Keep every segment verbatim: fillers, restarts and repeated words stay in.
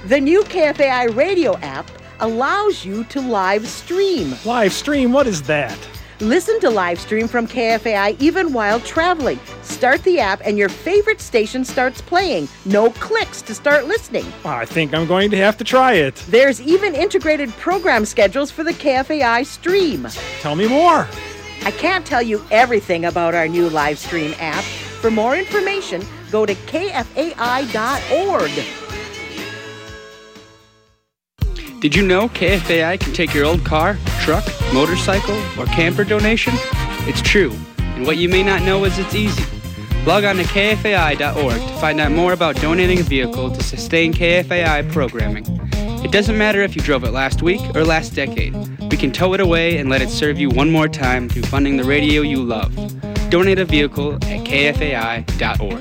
The new K F A I radio app allows you to live stream. Live stream? What is that? Listen to live stream from K F A I even while traveling. Start the app and your favorite station starts playing. No clicks to start listening. I think I'm going to have to try it. There's even integrated program schedules for the K F A I stream. Tell me more. I can't tell you everything about our new live stream app. For more information, go to K F A I dot org. Did you know K F A I can take your old car, truck, motorcycle, or camper donation? It's true, and what you may not know is it's easy. Log on to K F A I dot org to find out more about donating a vehicle to sustain K F A I programming. It doesn't matter if you drove it last week or last decade. We can tow it away and let it serve you one more time through funding the radio you love. Donate a vehicle at K F A I dot org.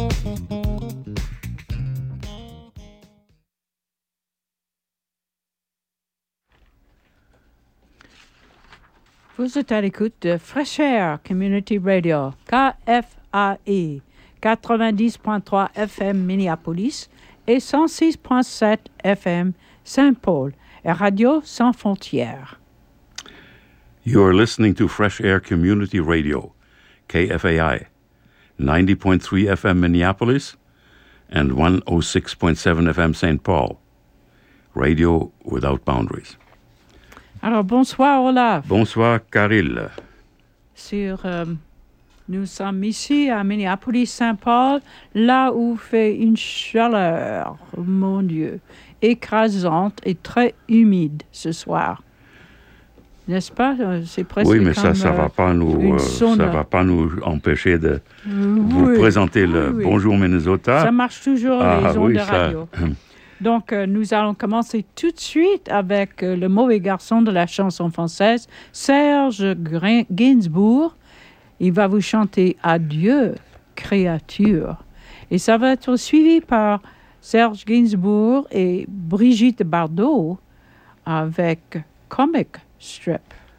Vous êtes à l'écoute de Fresh Air Community Radio, K F A I, quatre-vingt-dix point trois F M Minneapolis et cent six point sept F M Saint-Paul, et Radio Sans Frontières. You are listening to Fresh Air Community Radio, K F A I, ninety point three F M Minneapolis and one oh six point seven F M Saint Paul. Radio without boundaries. Alors, bonsoir, Olaf. Bonsoir, Caril. Sur, euh, nous sommes ici à Minneapolis-Saint-Paul, là où fait une chaleur, mon Dieu, écrasante et très humide ce soir. N'est-ce pas? C'est presque oui, mais comme, ça, ça euh, va pas nous, euh, ça va pas nous empêcher de oui, vous présenter le oui, oui. Bonjour Minnesota. Ça marche toujours ah, les ondes oui, de ça... radio. Donc, euh, nous allons commencer tout de suite avec euh, le mauvais garçon de la chanson française, Serge Grin- Gainsbourg. Il va vous chanter Adieu, créature. Et ça va être suivi par Serge Gainsbourg et Brigitte Bardot avec Comic Strip.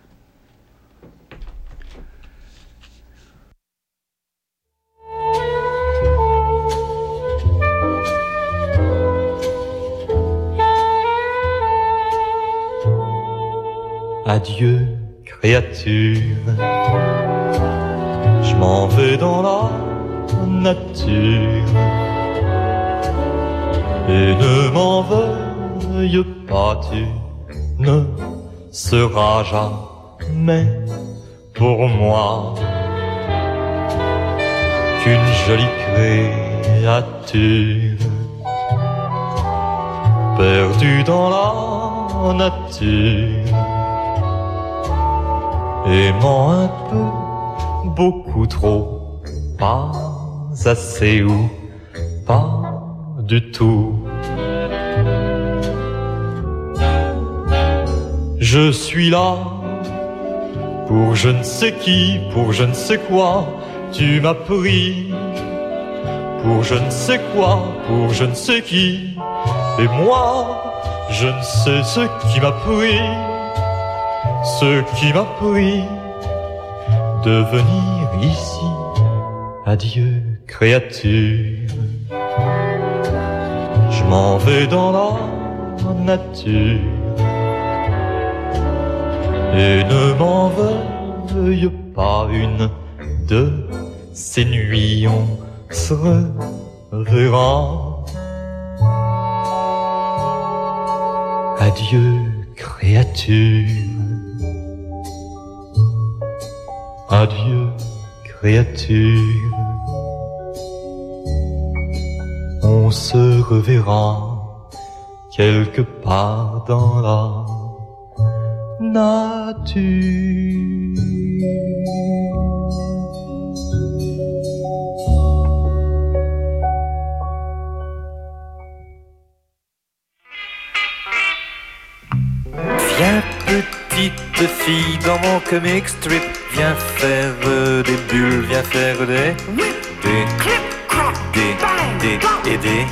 Adieu, créature, je m'en vais dans la nature. Et ne m'en veuille pas, tu ne seras jamais pour moi qu'une jolie créature perdue dans la nature. Aimant un peu, beaucoup trop, pas assez ou pas du tout. Je suis là pour je ne sais qui, pour je ne sais quoi. Tu m'as pris pour je ne sais quoi, pour je ne sais qui. Et moi, je ne sais ce qui m'a pris. Ce qui m'a pris de venir ici. Adieu, créature. Je m'en vais dans la nature. Et ne m'en veuille pas, une de ces nuits on se reverra. Adieu, créature. Adieu, créature. On se reverra quelque part dans la nature. Viens petite fille dans mon comic strip. Viens faire euh, des bulles, viens faire des Des, des, des et des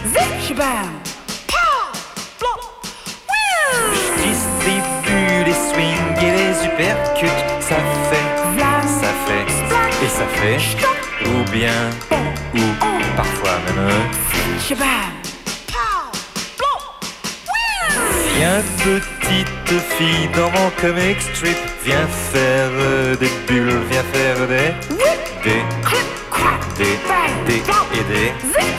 Je distribue les swings et les uppercuts. Ça fait, ça fait, et ça fait ou bien, ou parfois même Viens petite fille dans mon comic strip, viens faire des bulles, viens faire des des des des et des.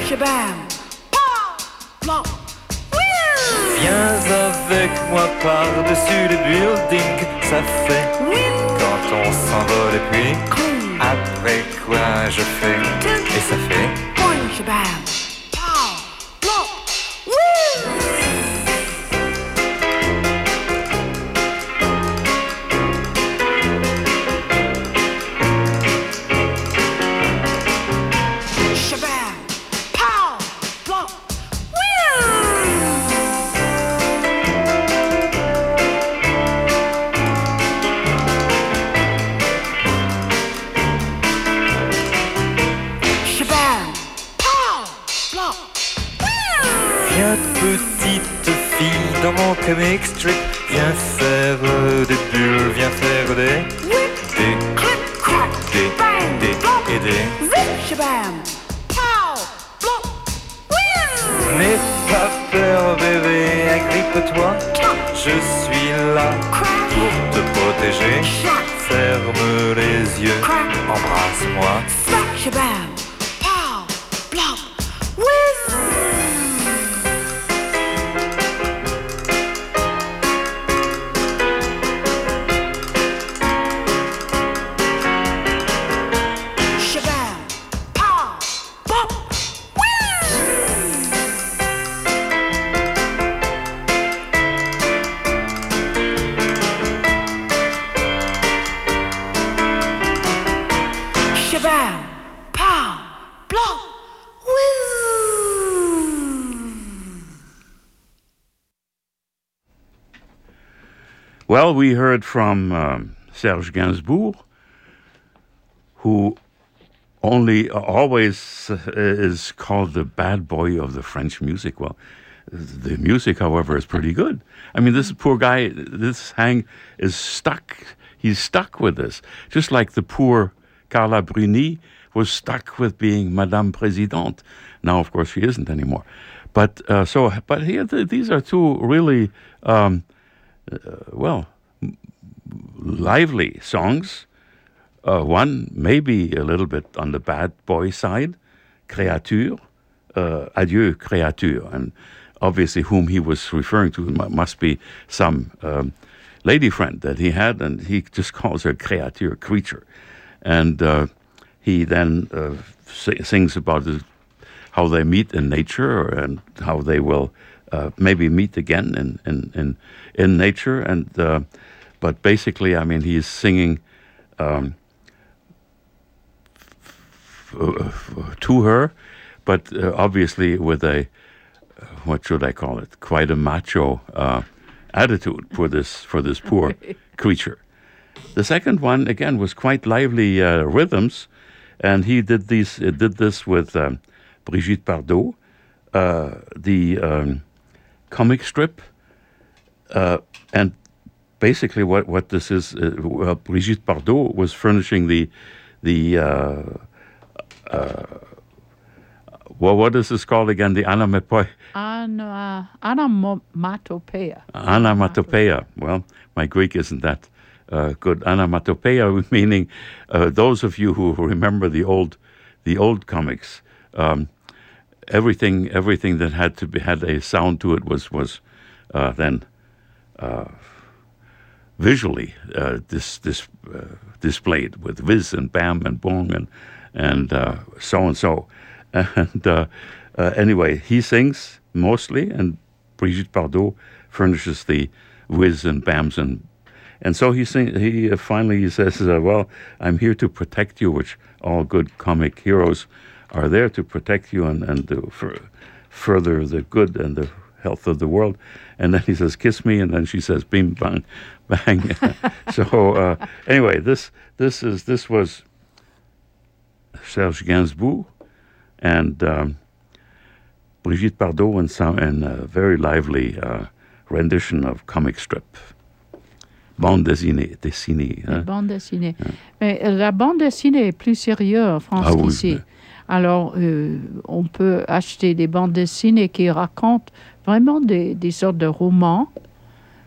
Viens avec moi par-dessus les buildings, ça fait quand on s'envole et puis après quoi je fais et ça fait. Petite fille dans mon comic strip, viens faire des bulles, viens faire des des des des et des. N'aie pas peur bébé, agrippe-toi, je suis là pour te protéger. Ferme les yeux, embrasse-moi. Well, we heard from um, Serge Gainsbourg, who only uh, always uh, is called the bad boy of the French music. Well, the music, however, is pretty good. I mean, this poor guy, this hang is stuck. He's stuck with this, just like the poor Carla Bruni was stuck with being Madame Présidente. Now, of course, she isn't anymore. But uh, so, but here, th- these are two really. Um, Uh, well, lively songs. Uh, one maybe a little bit on the bad boy side, Créature, uh, Adieu Créature, and obviously whom he was referring to must be some um, lady friend that he had, and he just calls her Créature, creature, and uh, he then uh, s- sings about the, how they meet in nature and how they will. Uh, maybe meet again in in in, in nature, and uh, but basically, I mean, he's singing um, f- f- to her, but uh, obviously with a uh, what should I call it? Quite a macho uh, attitude for this for this poor creature. The second one again was quite lively uh, rhythms, and he did these uh, did this with um, Brigitte Bardot, uh, the. Um, comic strip, uh, and basically what, what this is, uh, well, Brigitte Bardot was furnishing the the uh, uh, well, what is this called again? The onomatopoeia. Ana, onomatopoeia. Onomatopoeia. Well, my Greek isn't that uh, good. Onomatopoeia meaning uh, those of you who remember the old the old comics. Um, Everything, everything that had to be had a sound to it was was uh, then uh, visually uh, dis, dis, uh, displayed with whiz and bam and bong and and uh, so and so. And uh, uh, anyway, he sings mostly, and Brigitte Bardot furnishes the whiz and bams and and so he sing, he uh, finally he says, uh, "Well, I'm here to protect you," which all good comic heroes are there to protect you and, and to for further the good and the health of the world. And then he says, "Kiss me," and then she says, "Bing, bang, bang." So uh, anyway, this this is this was Serge Gainsbourg and um, Brigitte Bardot in some in a very lively uh, rendition of comic strip. Bande dessinée, dessinée. Hein? Bande dessinée. Hein? Mais la bande dessinée est plus sérieuse en France ah, qu'ici. Oui, mais... Alors, euh, on peut acheter des bandes dessinées qui racontent vraiment des, des sortes de romans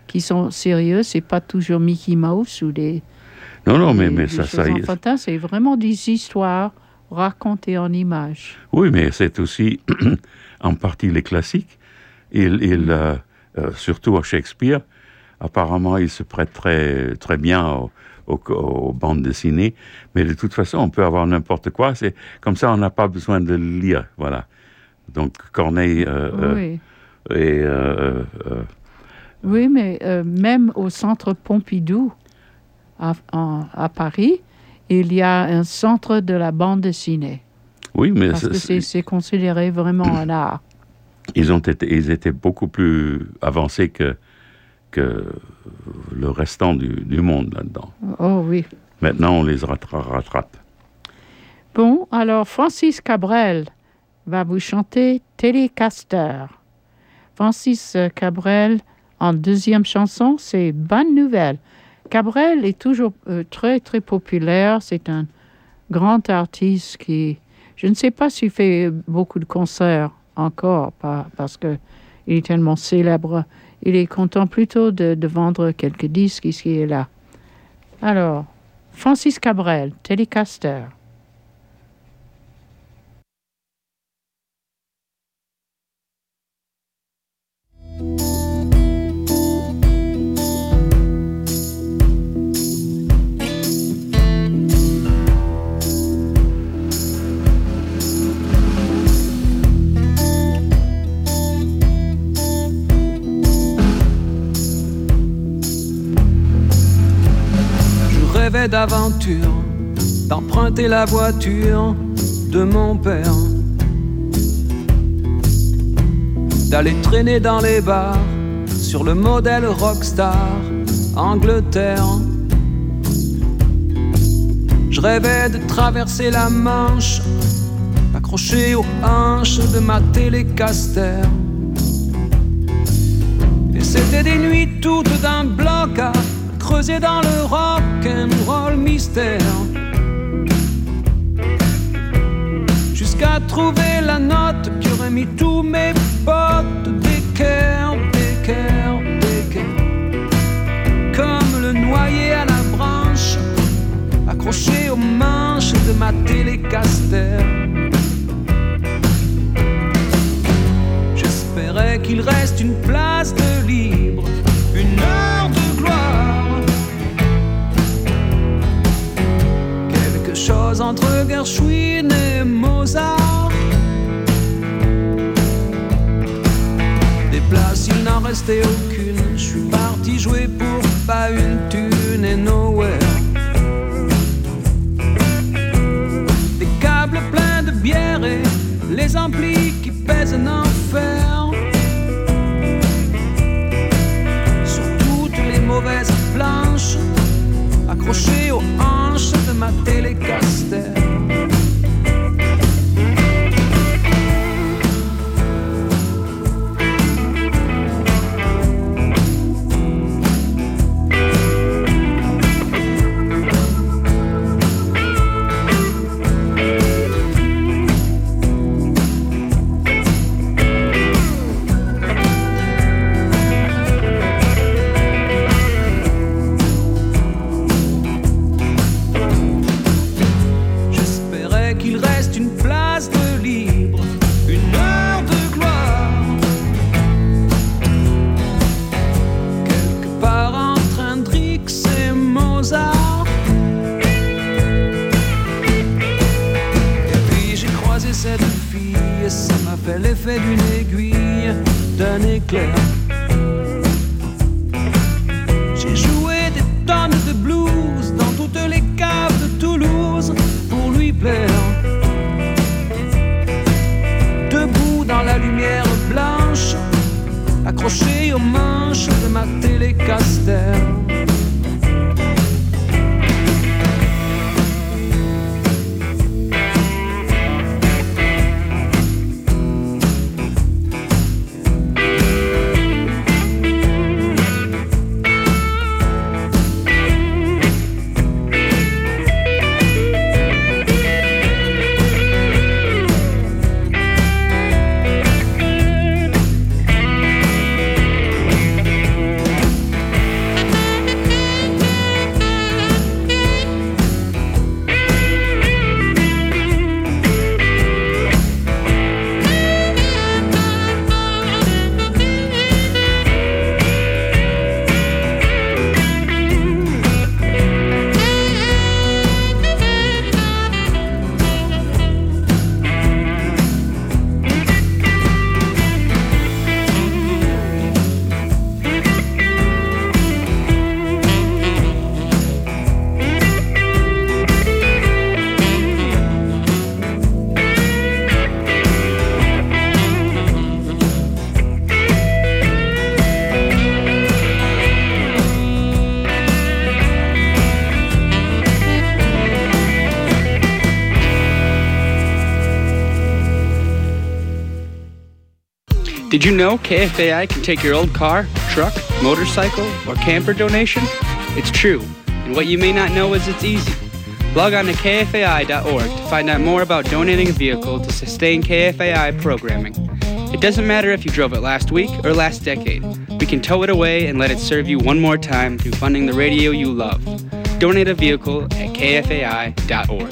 qui sont sérieux. C'est pas toujours Mickey Mouse ou des... Non, non, mais, des, mais des ça... choses ça enfantines. C'est vraiment des histoires racontées en images. Oui, mais c'est aussi en partie les classiques. Il, il, euh, euh, surtout à Shakespeare, apparemment, il se prête très, très bien aux, aux, aux bandes dessinées. Mais de toute façon, on peut avoir n'importe quoi. C'est, comme ça, on n'a pas besoin de le lire. Voilà. Donc, Corneille... Euh, oui. Euh, et, euh, euh, oui, mais euh, même au Centre Pompidou, à, en, à Paris, il y a un centre de la bande dessinée. Oui, mais... Parce c'est, que c'est, c'est considéré vraiment un art. Ils, ont été, ils étaient beaucoup plus avancés que, que le restant du, du monde là-dedans. Oh oui. Maintenant, on les rattra- rattrape. Bon, alors Francis Cabrel va vous chanter Telecaster. Francis Cabrel, en deuxième chanson, c'est Bonne Nouvelle. Cabrel est toujours euh, très, très populaire. C'est un grand artiste qui... Je ne sais pas s'il fait beaucoup de concerts encore, pas, parce qu'il est tellement célèbre. Il est content plutôt de, de vendre quelques disques ici et là. Alors, Francis Cabrel, Telecaster. Rêvais d'aventure, d'emprunter la voiture de mon père, d'aller traîner dans les bars sur le modèle Rockstar Angleterre. Je rêvais de traverser la Manche, accroché aux hanches de ma Telecaster. Et c'était des nuits toutes d'un bloc à creusé dans le rock and roll mystère, jusqu'à trouver la note qui aurait mis tous mes potes d'équerre, d'équerre, d'équerre, comme le noyer à la branche, accroché aux manches de ma Telecaster. J'espérais qu'il reste une place de libre, une heure de gloire, chose entre Gershwin et Mozart. Des places, il n'en restait aucune. Je suis parti jouer pour pas une thune et nowhere. Des câbles pleins de bière et les amplis qui pèsent un enfer. Sur toutes les mauvaises planches, accroché aux hanches de ma Telecaster. L'effet d'une aiguille, d'un éclair. J'ai joué des tonnes de blues dans toutes les caves de Toulouse pour lui plaire. Debout dans la lumière blanche, accroché aux manches de ma Telecaster. Did you know K F A I can take your old car, truck, motorcycle, or camper donation? It's true, and what you may not know is it's easy. Log on to K F A I dot org to find out more about donating a vehicle to sustain K F A I programming. It doesn't matter if you drove it last week or last decade. We can tow it away and let it serve you one more time through funding the radio you love. Donate a vehicle at K F A I dot org.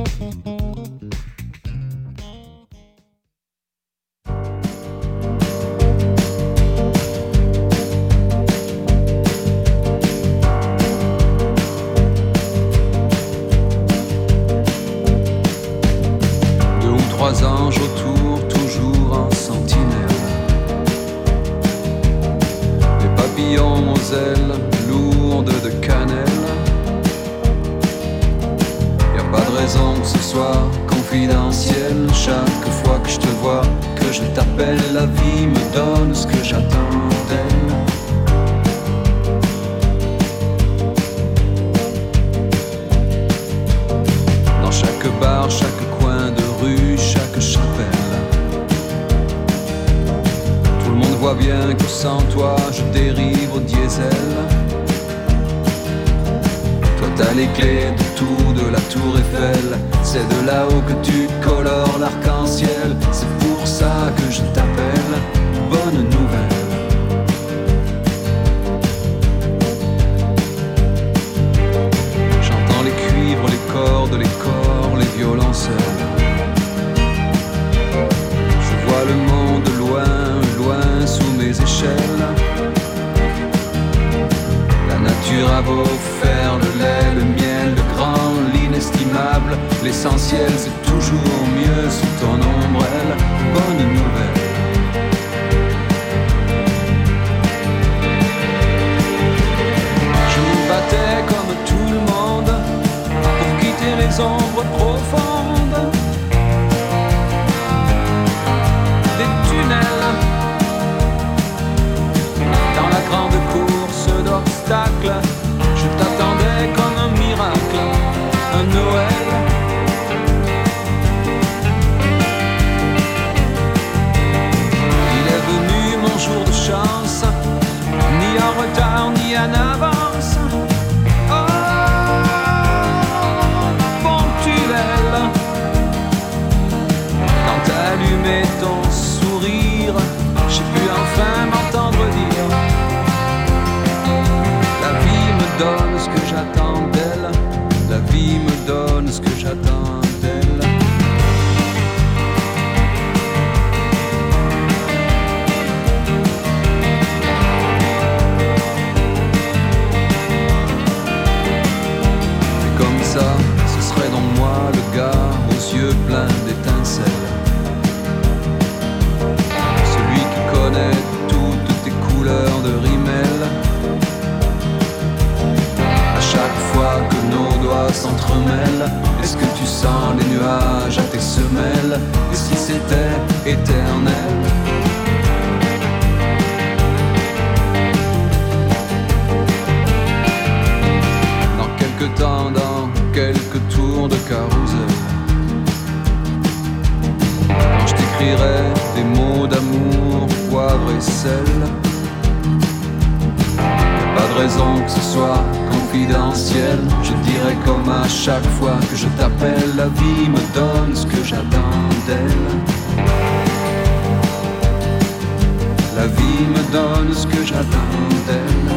Deux ou trois anges autour, toujours en sentinelle. Des papillons aux ailes lourdes de cannelle. Pas de raison que ce soit confidentiel. Chaque fois que je te vois, que je t'appelle, la vie me donne ce que j'attends d'elle. Dans chaque bar, chaque coin de rue, chaque chapelle, tout le monde voit bien que sans toi je dérive au diesel. T'as les clés de tout, de la tour Eiffel. C'est de là-haut que tu colores l'arc-en-ciel. C'est pour ça que je t'appelle. Bonne nouvelle. J'entends les cuivres, les cordes, les corps, les violoncelles. Je vois le monde loin, loin sous mes échelles. La nature a beau faire le lait, le miel, le grand, l'inestimable. L'essentiel c'est toujours mieux sous ton ombrelle. Bonne nouvelle. Je me battais comme tout le monde pour quitter les ombres profondes des tunnels. Dans la grande course d'obstacles, je t'attendais comme un miracle, un Noël. Il est venu mon jour de chance, ni en retard ni en avance. Oh, ponctuel. Quand t'as allumé ton sourire, j'ai pu enfin m'entendre dire: la vie me donne ce que j'attends d'elle. La vie me donne ce que j'attends d'elle. Et comme ça, ce serait donc moi le gars aux yeux pleins d'étincelles, celui qui connaît toutes tes couleurs de rimel. Chaque fois que nos doigts s'entremêlent, est-ce que tu sens les nuages à tes semelles? Et si c'était éternel? Dans quelques temps, dans quelques tours de carrousel, quand je t'écrirai des mots d'amour, poivre et sel, pas de raison que ce soit confidentiel. Je dirais comme à chaque fois que je t'appelle, la vie me donne ce que j'attends d'elle. La vie me donne ce que j'attends d'elle.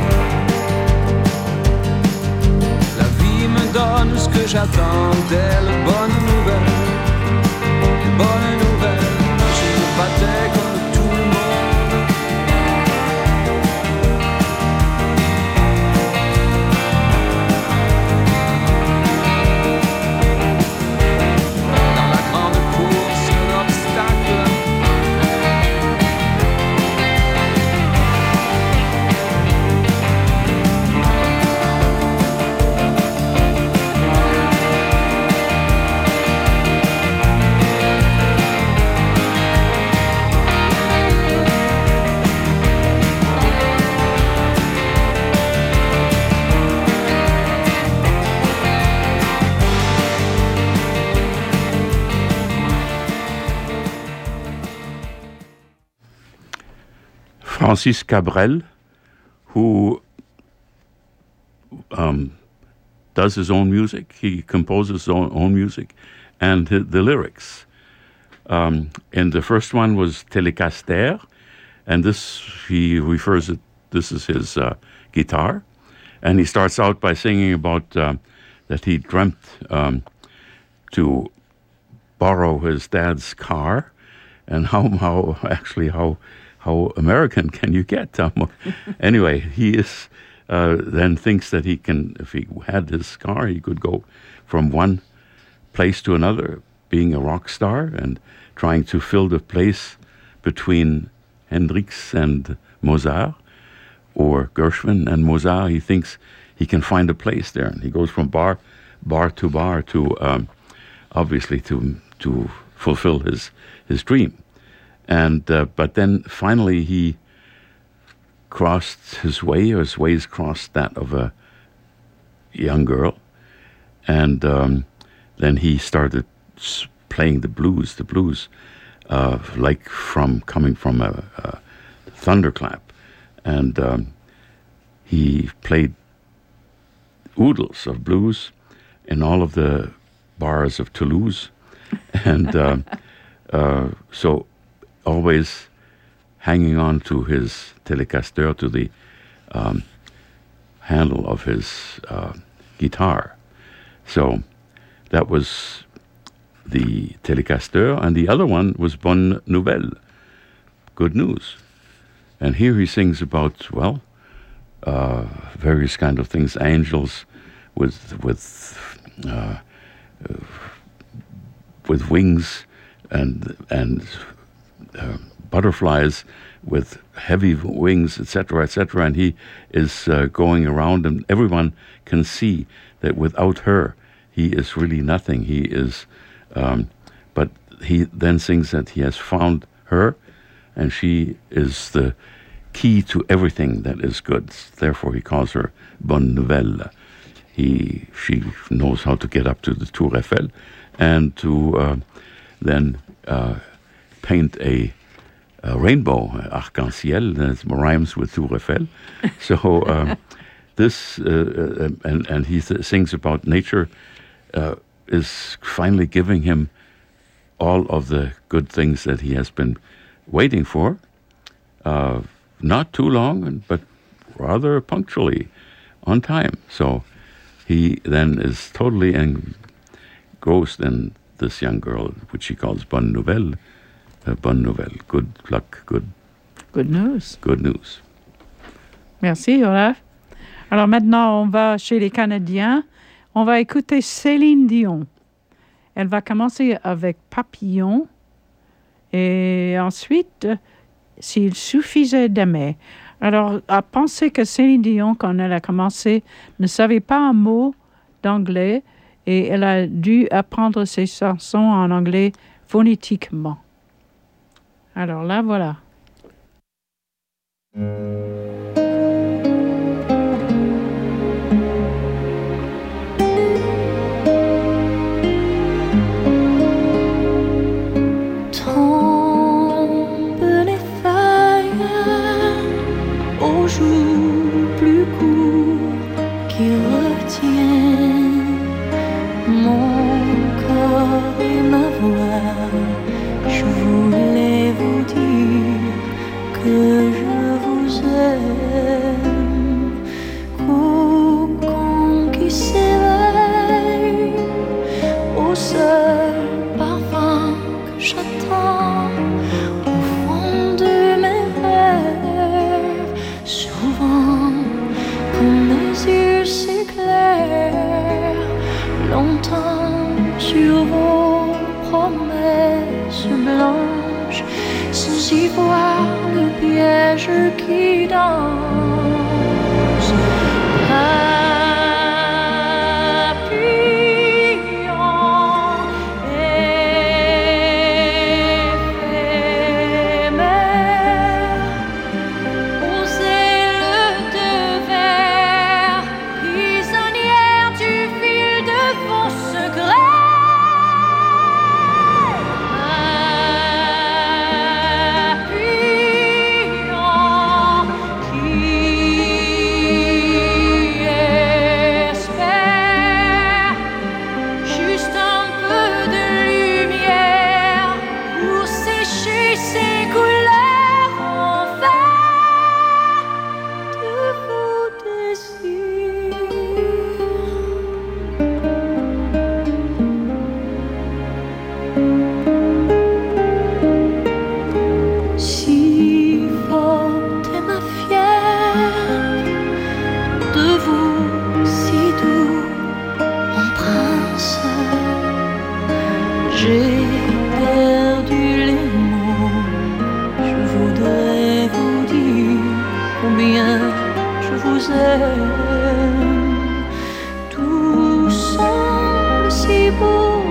La vie me donne ce que j'attends d'elle. Bonne nouvelle, bonne nouvelle. Je me battais comme tout le monde. Francis Cabrel, who um, does his own music. He composes his own, own music and the, the lyrics. Um, and the first one was Telecaster, and this, he refers it, this is his uh, guitar. And he starts out by singing about uh, that he dreamt um, to borrow his dad's car, and how, how actually, how how American can you get? Um, anyway, he is uh, then thinks that he can, if he had his car, he could go from one place to another, being a rock star and trying to fill the place between Hendrix and Mozart, or Gershwin and Mozart. He thinks he can find a place there, and he goes from bar, bar to bar to, um, obviously, to to fulfill his his dream. And uh, but then finally he crossed his way, or his ways crossed that of a young girl, and um, then he started playing the blues, the blues, uh, like from coming from a, a thunderclap, and um, he played oodles of blues in all of the bars of Toulouse, and uh, uh, so always hanging on to his Telecaster, to the um, handle of his uh, guitar. So that was the Telecaster, and the other one was Bonne Nouvelle, good news. And here he sings about, well, uh, various kind of things, angels with with uh, uh, with wings, and and uh, butterflies with heavy wings, et cetera, et cetera. And he is uh, going around, and everyone can see that without her, he is really nothing. He is, um, but he then sings that he has found her, and she is the key to everything that is good. Therefore, he calls her Bonne Nouvelle. He, she knows how to get up to the Tour Eiffel, and to uh, then uh, paint a, a rainbow, arc-en-ciel, that rhymes with Tour Eiffel. So um, this, uh, and, and he th- sings about nature, uh, is finally giving him all of the good things that he has been waiting for. Uh, not too long, but rather punctually, on time. So he then is totally engrossed in this young girl, which he calls Bonne Nouvelle. Uh, bonne Nouvelle, good luck, good... Good news. Good news. Merci, Olaf. Alors maintenant, on va chez les Canadiens. On va écouter Céline Dion. Elle va commencer avec Papillon. Et ensuite, S'il suffisait d'aimer. Alors, à penser que Céline Dion, quand elle a commencé, ne savait pas un mot d'anglais et elle a dû apprendre ses chansons en anglais phonétiquement. Alors là, voilà. Aux jours plus courts qui retiennent mon corps et ma voix, je voulais vous dire que je vous aime. Cocon qui s'éveille au seul parfum que j'attends au fond de mes rêves. Souvent, quand mes yeux s'éclairent, longtemps sur vos promesses blanches, sans y voir le piège qui danse. Papillon, nous aime. Tout semble si beau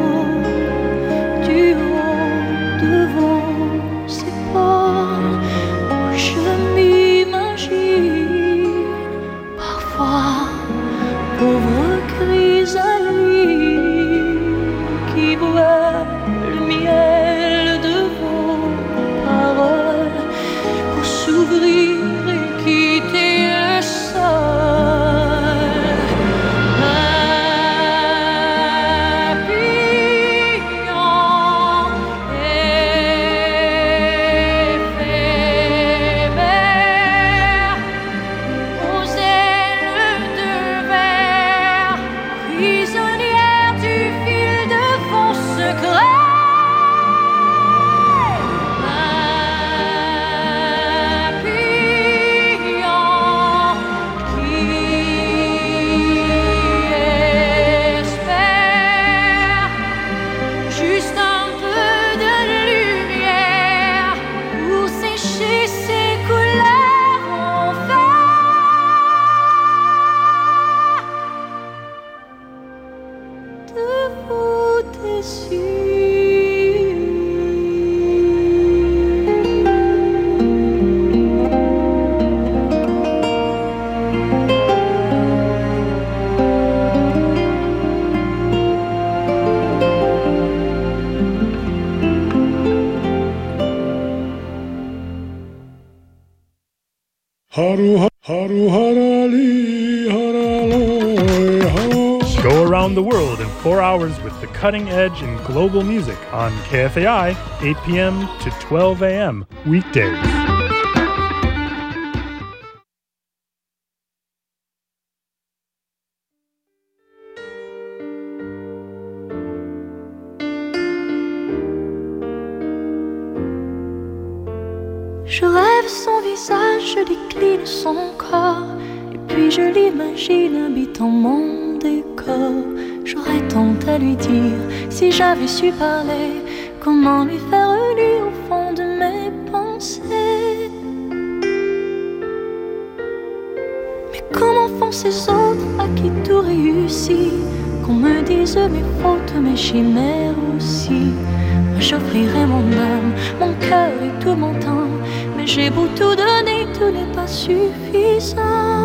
du haut de vos épaules. Je m'imagine parfois pauvre chrysalide qui boit le miel de vos paroles pour s'ouvrir et quitter le sol. Go around the world in four hours with the cutting edge in global music on K F A I, eight p.m. to twelve a.m. weekdays. Je rêve son visage, je décline son corps, et puis je l'imagine habitant mon décor. J'aurais tant à lui dire si j'avais su parler, comment lui faire lire au fond de mes pensées. Mais comment font ces autres à qui tout réussit, qu'on me dise mes fautes, mes chimères aussi. Moi j'offrirai mon âme, mon cœur et tout mon temps, mais j'ai beau tout donner, tout n'est pas suffisant.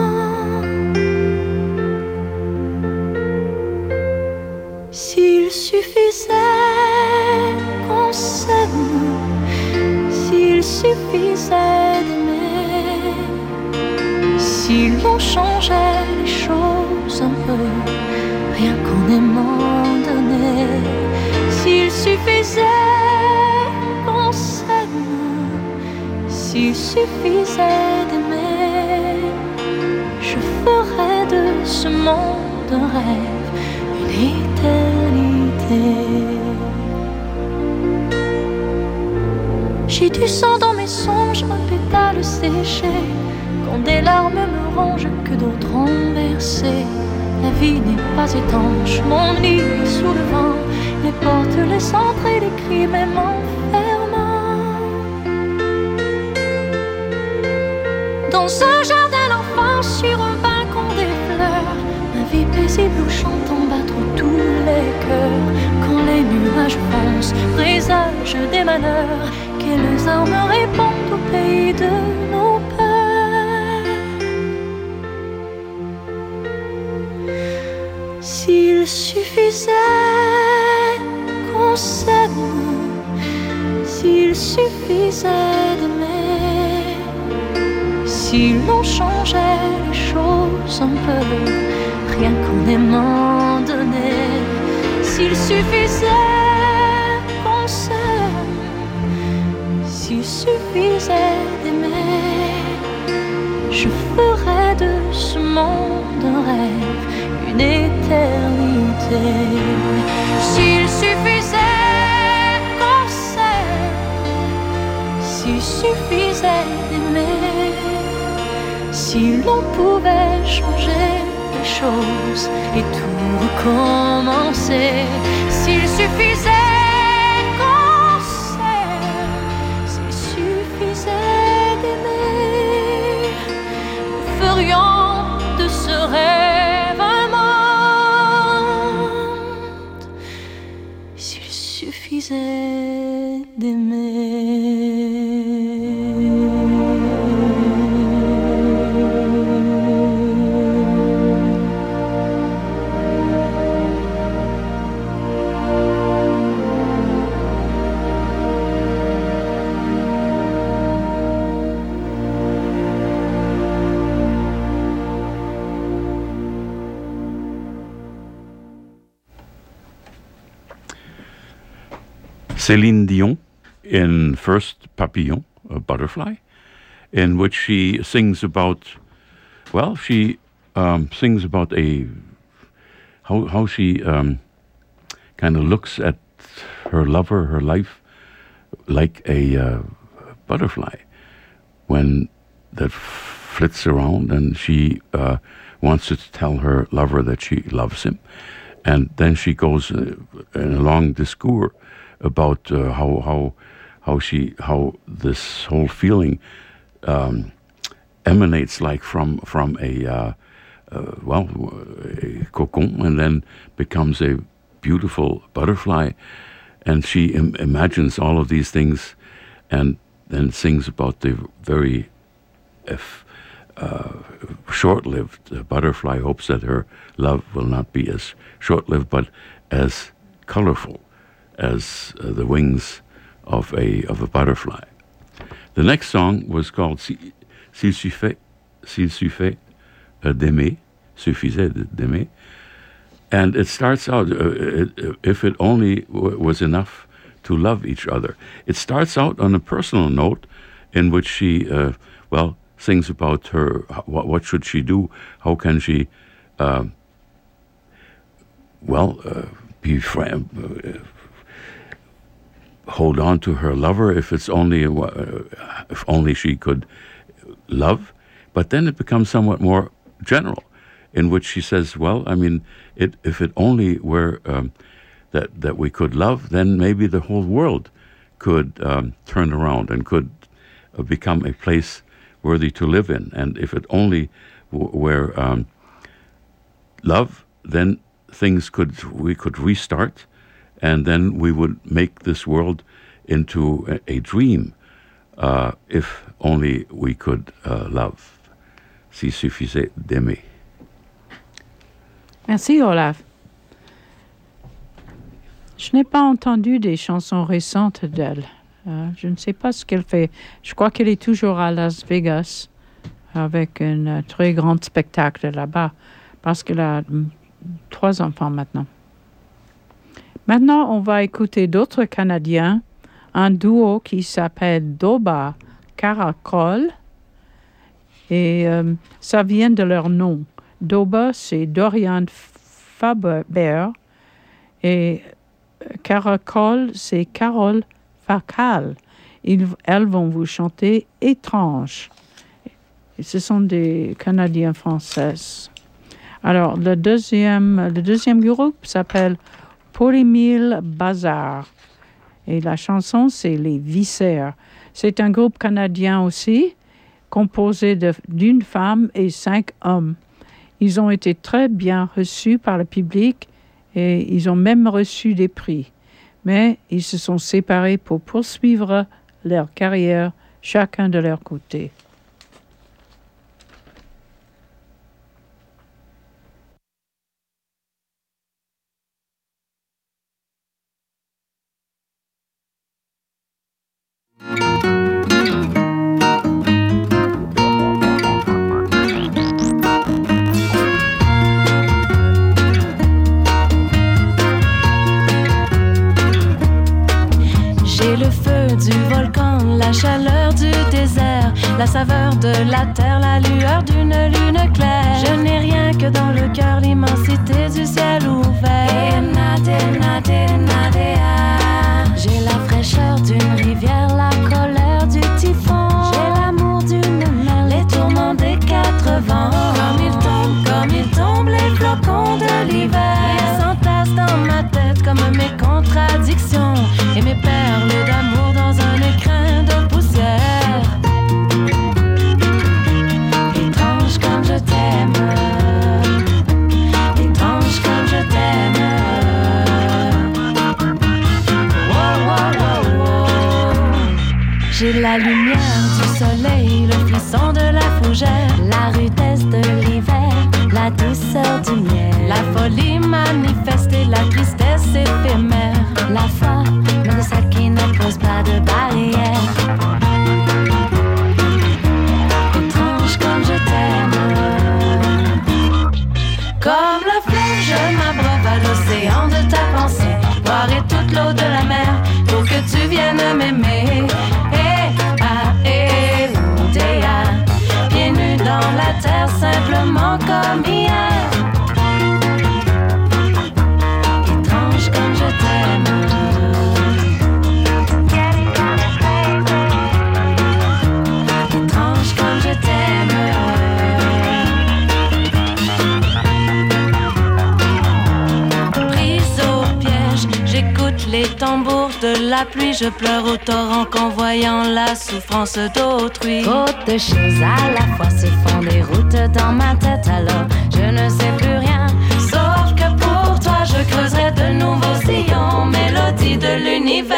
S'il suffisait qu'on s'aime, s'il suffisait d'aimer, si l'on changeait les choses un peu, rien qu'en aimant donner. S'il suffisait qu'on s'aime, s'il suffisait d'aimer, je ferais de ce monde un rêve, une éternité. J'ai du sang dans mes songes, un pétale séché, quand des larmes me rongent que d'autres ont versé. La vie n'est pas étanche, mon lit est sous le vent, les portes, les centres et les cris même enfermant. Dans un jardin d'enfance, sur un balcon des fleurs, ma vie paisible où chantant battre tous les cœurs. Quand les nuages foncent, présagent des malheurs, quelles armes répondent au pays de nos peurs. S'il suffisait qu'on s'aime, s'il suffisait d'aimer, si l'on changeait les choses un peu, rien qu'en aimant donner. S'il suffisait qu'on s'aime, s'il suffisait d'aimer, je ferais de ce monde un rêve, une éternité. S'il suffisait qu'on s'aime, s'il suffisait d'aimer, si l'on pouvait changer les choses et tout recommencer. S'il suffisait qu'on s'aime, s'il suffisait d'aimer, nous ferions suffisait d'aimer. Céline Dion in First Papillon, a butterfly, in which she sings about, well, she um, sings about a, how, how she um, kind of looks at her lover, her life, like a uh, butterfly, when that flits around, and she uh, wants to tell her lover that she loves him. And then she goes uh, in a long discourse about uh, how how how she how this whole feeling um, emanates like from from a uh, uh, well a cocon, and then becomes a beautiful butterfly, and she im- imagines all of these things, and then sings about the very if, uh, short-lived uh, butterfly hopes that her love will not be as short-lived but as colorful as uh, the wings of a of a butterfly. The next song was called Si- S'il suffit, S'il suffit uh, d'aimer, suffisait d'aimer, and it starts out, uh, it, if it only w- was enough to love each other. It starts out on a personal note in which she, uh, well, sings about her, what, what should she do, how can she, uh, well, uh, be friend, uh, hold on to her lover if it's only uh, if only she could love. But then it becomes somewhat more general, in which she says, well, I mean, it, if it only were um, that that we could love, then maybe the whole world could um, turn around and could uh, become a place worthy to live in. And if it only w- were um, love, then things could we could restart. And then we would make this world into a, a dream, uh, if only we could uh, love. S'il suffisait d'aimer. Merci, Olaf. Je n'ai pas entendu des chansons récentes d'elle. Euh, je ne sais pas ce qu'elle fait. Je crois qu'elle est toujours à Las Vegas avec un euh, très grand spectacle là-bas parce qu'elle a mm, trois enfants maintenant. Maintenant, on va écouter d'autres Canadiens, un duo qui s'appelle Doba Caracol, et euh, ça vient de leur nom. Doba, c'est Dorian Faber, et Caracol, c'est Carole Facal. Ils, elles vont vous chanter Étrange. Et ce sont des Canadiens françaises. Alors, le deuxième, le deuxième groupe s'appelle Polymile Bazar. Et la chanson, c'est Les Viscères. C'est un groupe canadien aussi, composé de, d'une femme et cinq hommes. Ils ont été très bien reçus par le public et ils ont même reçu des prix. Mais ils se sont séparés pour poursuivre leur carrière, chacun de leur côté. La chaleur du désert, la saveur de la terre, la lueur d'une lune claire. Je n'ai rien que dans le cœur, l'immensité du ciel ouvert. Nade, nade, nadea. J'ai la fraîcheur d'une rivière, la colère du typhon. J'ai l'amour d'une mer, les tourments des quatre vents. Comme ils tombent, comme ils tombent, les flocons de l'hiver. Ils s'entassent dans ma tête comme mes contradictions et mes perles d'amour dans un écrin de poussière. Étrange comme je t'aime. La lumière du soleil, le frisson de la fougère, la rudesse de l'hiver, la douceur du miel, la folie manifeste et la tristesse éphémère, la foi, mais de celle qui ne pose pas de barrière. Étrange comme je t'aime, comme le fleuve, je m'abreuve à l'océan de ta pensée, boirai toute l'eau de la mer pour que tu viennes m'aimer. Pieds nus dans la terre, simplement comme hier. Étrange comme je t'aime. Étrange comme je t'aime. Prise au piège, j'écoute les tambours de la pluie, je pleure au torrent qu'en voyant la souffrance d'autrui. Trop de choses à la fois se font des routes dans ma tête, alors je ne sais plus rien. Sauf que pour toi je creuserai de nouveaux sillons, mélodie de l'univers.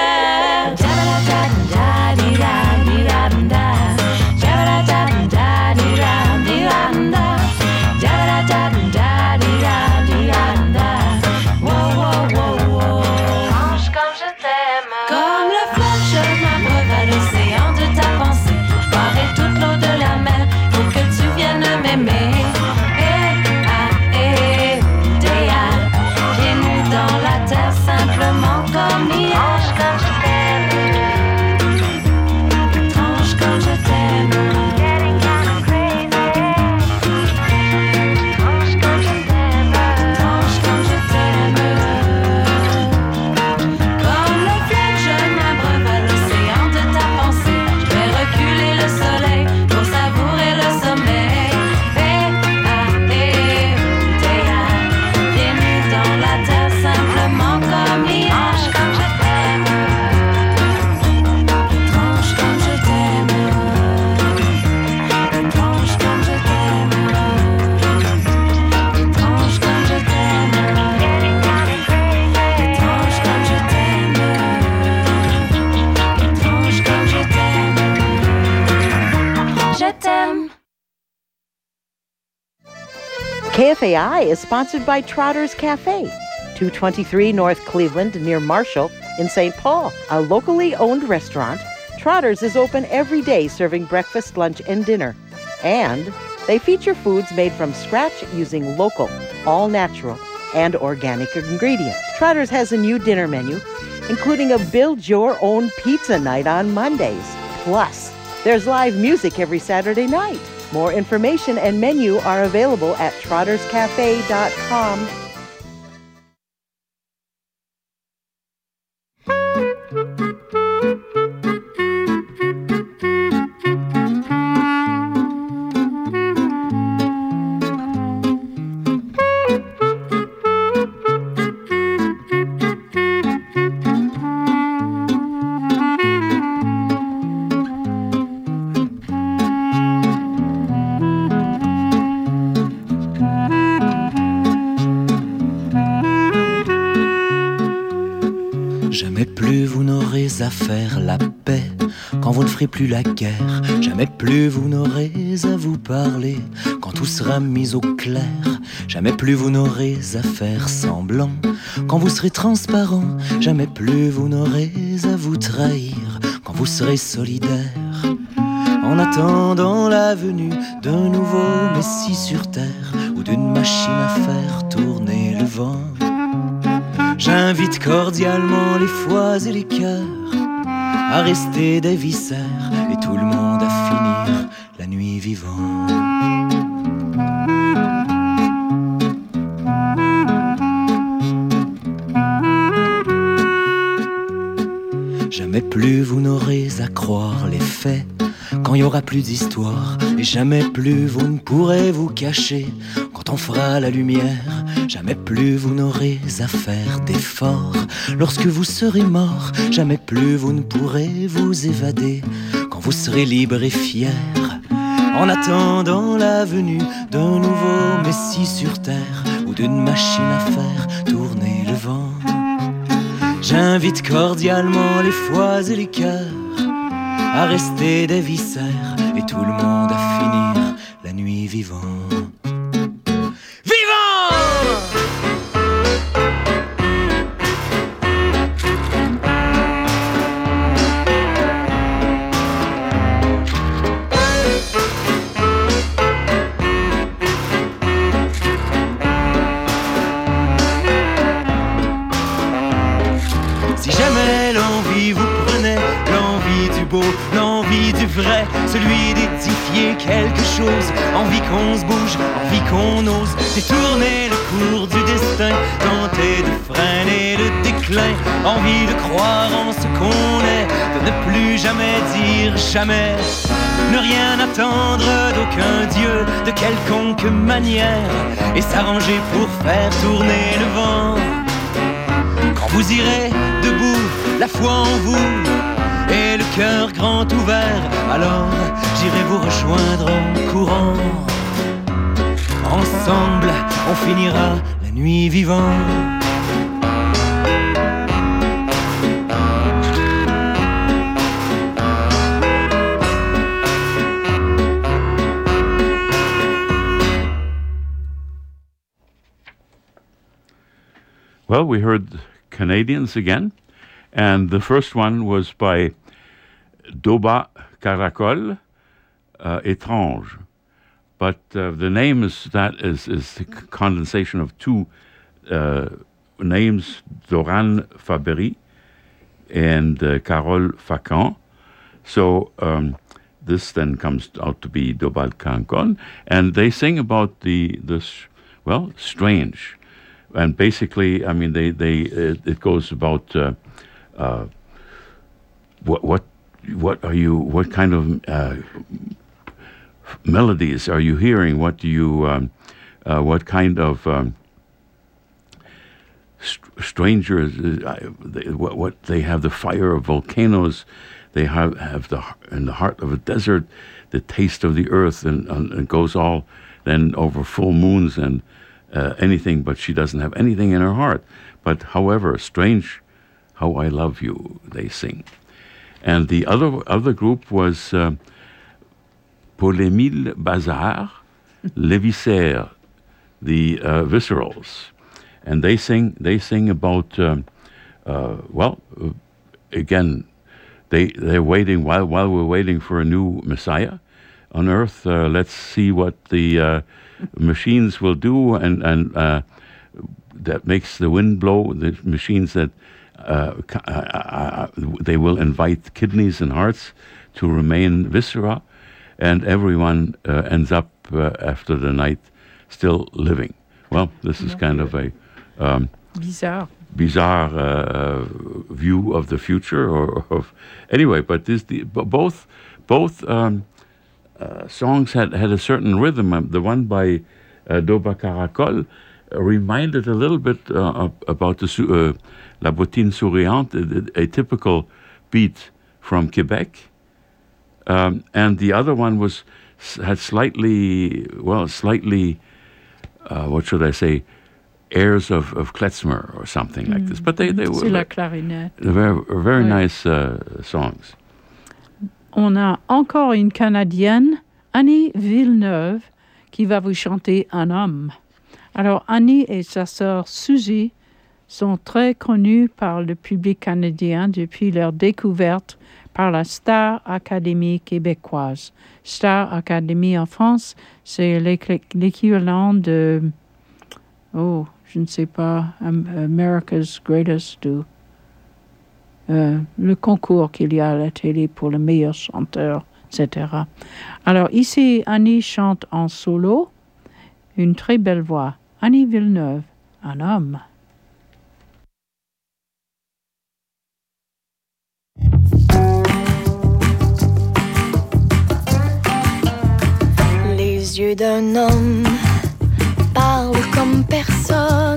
K F A I is sponsored by Trotter's Cafe, two twenty-three North Cleveland near Marshall in Saint Paul. A locally owned restaurant, Trotter's is open every day serving breakfast, lunch, and dinner. And they feature foods made from scratch using local, all-natural, and organic ingredients. Trotter's has a new dinner menu, including a build-your-own pizza night on Mondays. Plus, there's live music every Saturday night. More information and menu are available at trotters cafe dot com. À faire la paix quand vous ne ferez plus la guerre. Jamais plus vous n'aurez à vous parler quand tout sera mis au clair. Jamais plus vous n'aurez à faire semblant quand vous serez transparent. Jamais plus vous n'aurez à vous trahir quand vous serez solidaire. En attendant la venue d'un nouveau messie sur terre ou d'une machine à faire tourner le vent, j'invite cordialement les foies et les cœurs à rester des viscères et tout le monde à finir la nuit vivant. Jamais plus vous n'aurez à croire les faits quand il n'y aura plus d'histoire, et jamais plus vous ne pourrez vous cacher quand on fera la lumière. Jamais plus vous n'aurez à faire d'efforts lorsque vous serez mort. Jamais plus vous ne pourrez vous évader quand vous serez libre et fier. En attendant la venue d'un nouveau messie sur terre ou d'une machine à faire tourner le vent, j'invite cordialement les foies et les cœurs à rester des viscères et tout le monde à finir la nuit vivant. Si jamais l'envie vous prenait, l'envie du beau, l'envie du vrai, celui d'édifier quelque chose, envie qu'on se bouge, envie qu'on ose détourner le cours du destin, tenter de freiner le déclin, envie de croire en ce qu'on est, de ne plus jamais dire jamais, ne rien attendre d'aucun dieu, de quelconque manière, et s'arranger pour faire tourner le vent. Quand vous irez debout, la foi en vous et le cœur grand ouvert, alors j'irai vous rejoindre en courant. Ensemble, on finira la nuit vivant. Well, we heard Canadians again, and the first one was by Doba Caracol, uh, Étrange. But uh, the name is that is is the condensation of two uh, names, Doran Faberi and uh, Carole Facan. So um, this then comes out to be Dobal Cancon, and they sing about the this well strange. And basically, I mean, they they it, it goes about uh, uh, what what what are you what kind of uh, melodies are you hearing? What do you um, uh, what kind of um, st- strangers? Uh, they, what, what they have the fire of volcanoes. They have have the in the heart of a desert, the taste of the earth, and, and it goes all then over full moons and. Uh, anything, but she doesn't have anything in her heart. But however, strange how I love you, they sing. And the other other group was uh, Polémile Bazar, Les Viscères, the uh, Viscerals. And they sing they sing about, um, uh, well, uh, again, they, they're waiting, while, while we're waiting for a new Messiah on earth, uh, let's see what the uh, machines will do, and and uh, that makes the wind blow. The machines that uh, uh, uh, they will invite kidneys and hearts to remain viscera, and everyone uh, ends up uh, after the night still living. Well, this is kind of a um, bizarre, bizarre uh, view of the future, or of anyway. But this the both both. Um, Uh, songs had, had a certain rhythm. Um, the one by uh, Doba Caracol uh, reminded a little bit uh, about the uh, La Bottine Souriante, a, a typical beat from Quebec. Um, and the other one was had slightly, well, slightly, uh, what should I say, airs of, of Klezmer or something mm. like this. But they, they were la clarinette. very, very oui. nice uh, songs. On a encore une Canadienne, Annie Villeneuve, qui va vous chanter Un homme. Alors, Annie et sa sœur Suzy sont très connues par le public canadien depuis leur découverte par la Star Academy québécoise. Star Academy en France, c'est l'équivalent de, oh, je ne sais pas, America's Greatest ou Euh, le concours qu'il y a à la télé pour le meilleur chanteur, et cetera. Alors ici, Annie chante en solo, une très belle voix. Annie Villeneuve, Un homme. Les yeux d'un homme parlent comme personne.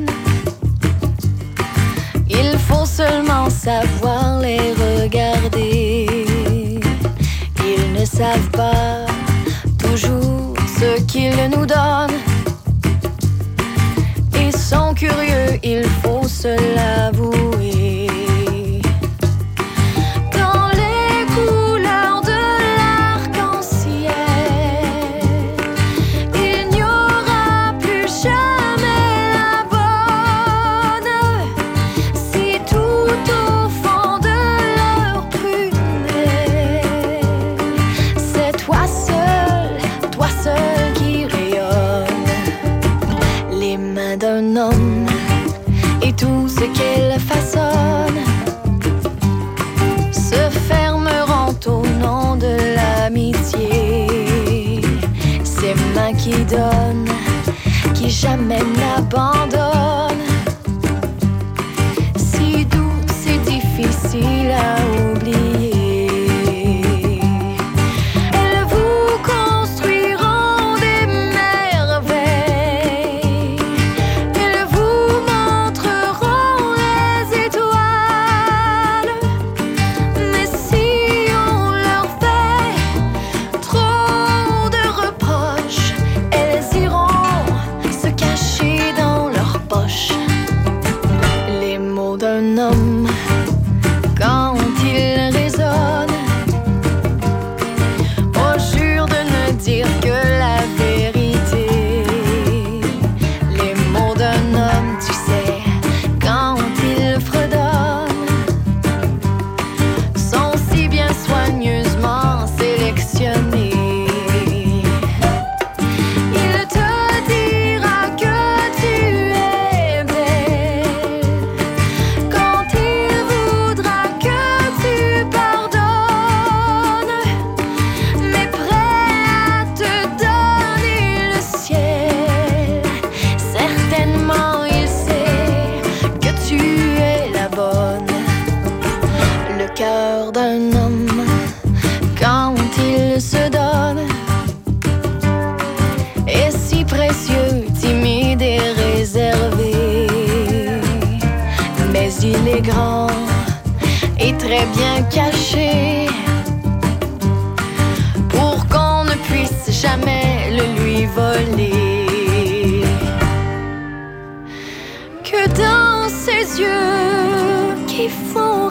Il faut seulement savoir les regarder. Ils ne savent pas toujours ce qu'ils nous donnent. Ils sont curieux, il faut se l'avouer. Dans les couleurs de d'un homme et tout ce qu'elle façonne se fermeront au nom de l'amitié. Ces mains qui donnent, qui jamais n'abandonnent. Si doux, c'est difficile à oublier. Elles vous construiront des merveilles. Elles vous montreront les étoiles. Mais si on leur fait trop de reproches, elles iront se cacher dans leur poche. Les mots d'un homme, quand il résonne, on jure de ne dire que la vérité. Les mots d'un homme, tu sais, quand il fredonne, sont si bien soigneusement sélectionnés. Il te dira que tu es belle quand il voudra que tu pardonnes, mais prêt à te donner le ciel. Certainement il sait que tu es la bonne. Le cœur d'un homme, quand il se donne, est si précieux, timide et réservé. Mais il est grand et très bien caché pour qu'on ne puisse jamais le lui voler. Que dans ses yeux qui font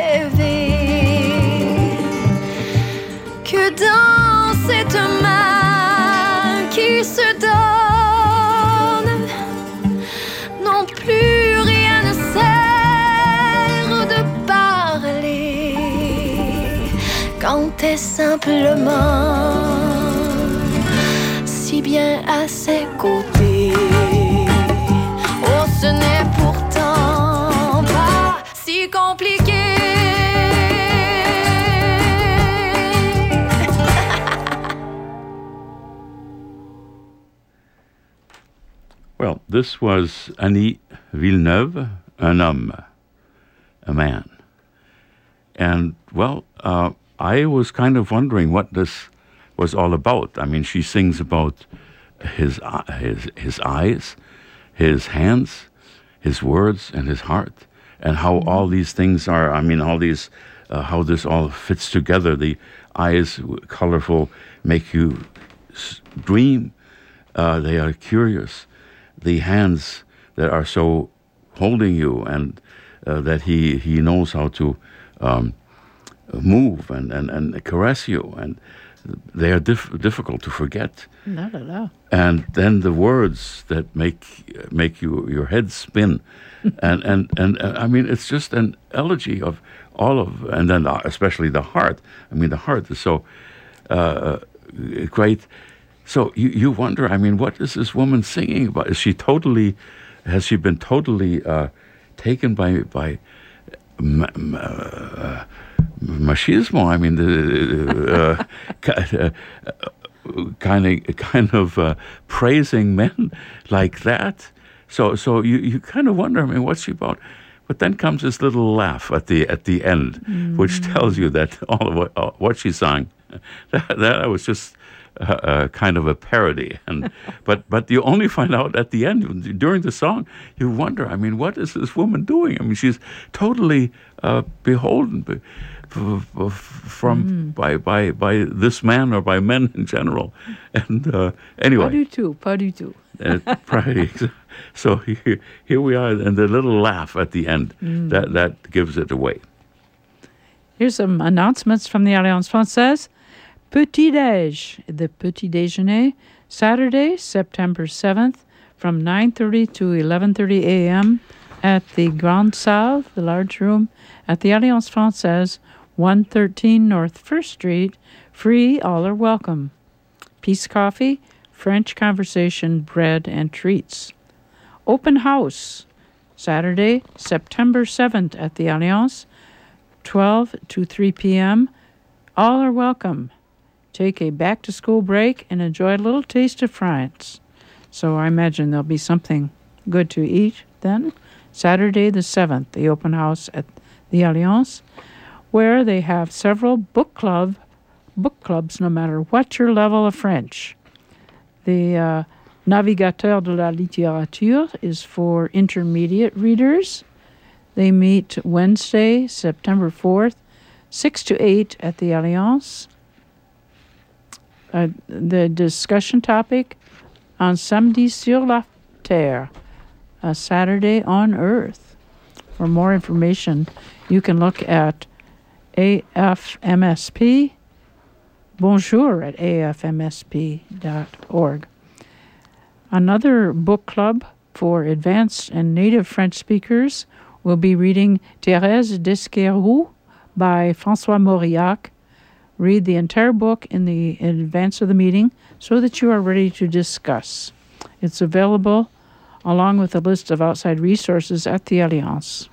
rêver, que dans cette main qui se donne, non plus rien ne sert de parler quand t'es simplement si bien à ses côtés. Oh, ce n'est pourtant pas si compliqué. Well, this was Annie Villeneuve, un homme, a man. And, well, uh, I was kind of wondering what this was all about. I mean, she sings about his, uh, his, his eyes, his hands, his words, and his heart, and how all these things are, I mean, all these, uh, how this all fits together. The eyes, colorful, make you s- dream. Uh, they are curious. The hands that are so holding you, and uh, that he, he knows how to um, move and, and, and caress you, and they are dif- difficult to forget. Not at all. And then the words that make make you your head spin, and, and and uh, I mean, it's just an elegy of all of, and then uh, especially the heart. I mean, the heart is so uh, great. So you, you wonder, I mean, what is this woman singing about? Is she totally, has she been totally uh, taken by by ma- ma- uh, machismo? I mean, the uh, uh, kind of kind of uh, praising men like that. So so you, you kind of wonder, I mean, what's she about? But then comes this little laugh at the at the end, mm-hmm. which tells you that all of what, uh, what she sang, that, that was just uh, uh, kind of a parody. And but but you only find out at the end, during the song, you wonder, I mean, what is this woman doing? I mean, she's totally uh, beholden b- f- f- from mm-hmm. by by by this man or by men in general. And uh, anyway, pas du tout, pas du tout. uh, probably, so here, here we are, and the little laugh at the end mm. that that gives it away. Here's some announcements from the Alliance Française. Petit Déj, the Petit Déjeuner, Saturday, September seventh, from nine thirty to eleven thirty a.m. at the Grande Salle, the large room, at the Alliance Française, one thirteen North First Street. Free, all are welcome. Peace coffee, French conversation, bread, and treats. open house, Saturday, September seventh at the Alliance, twelve to three p.m. All are welcome. Take a back-to-school break and enjoy a little taste of France. So I imagine there'll be something good to eat then. Saturday the seventh, the open house at the Alliance, where they have several book club, book clubs no matter what your level of French. The uh, Navigateur de la Littérature is for intermediate readers. They meet Wednesday, September fourth, six to eight at the Alliance. Uh, the discussion topic, Un samedi sur la terre, a Saturday on Earth. For more information, you can look at A F M S P, bonjour at A F M S P dot org. Another book club for advanced and native French speakers will be reading Thérèse d'Esquerroux by François Mauriac. Read the entire book in the in advance of the meeting so that you are ready to discuss. It's available along with a list of outside resources at the Alliance.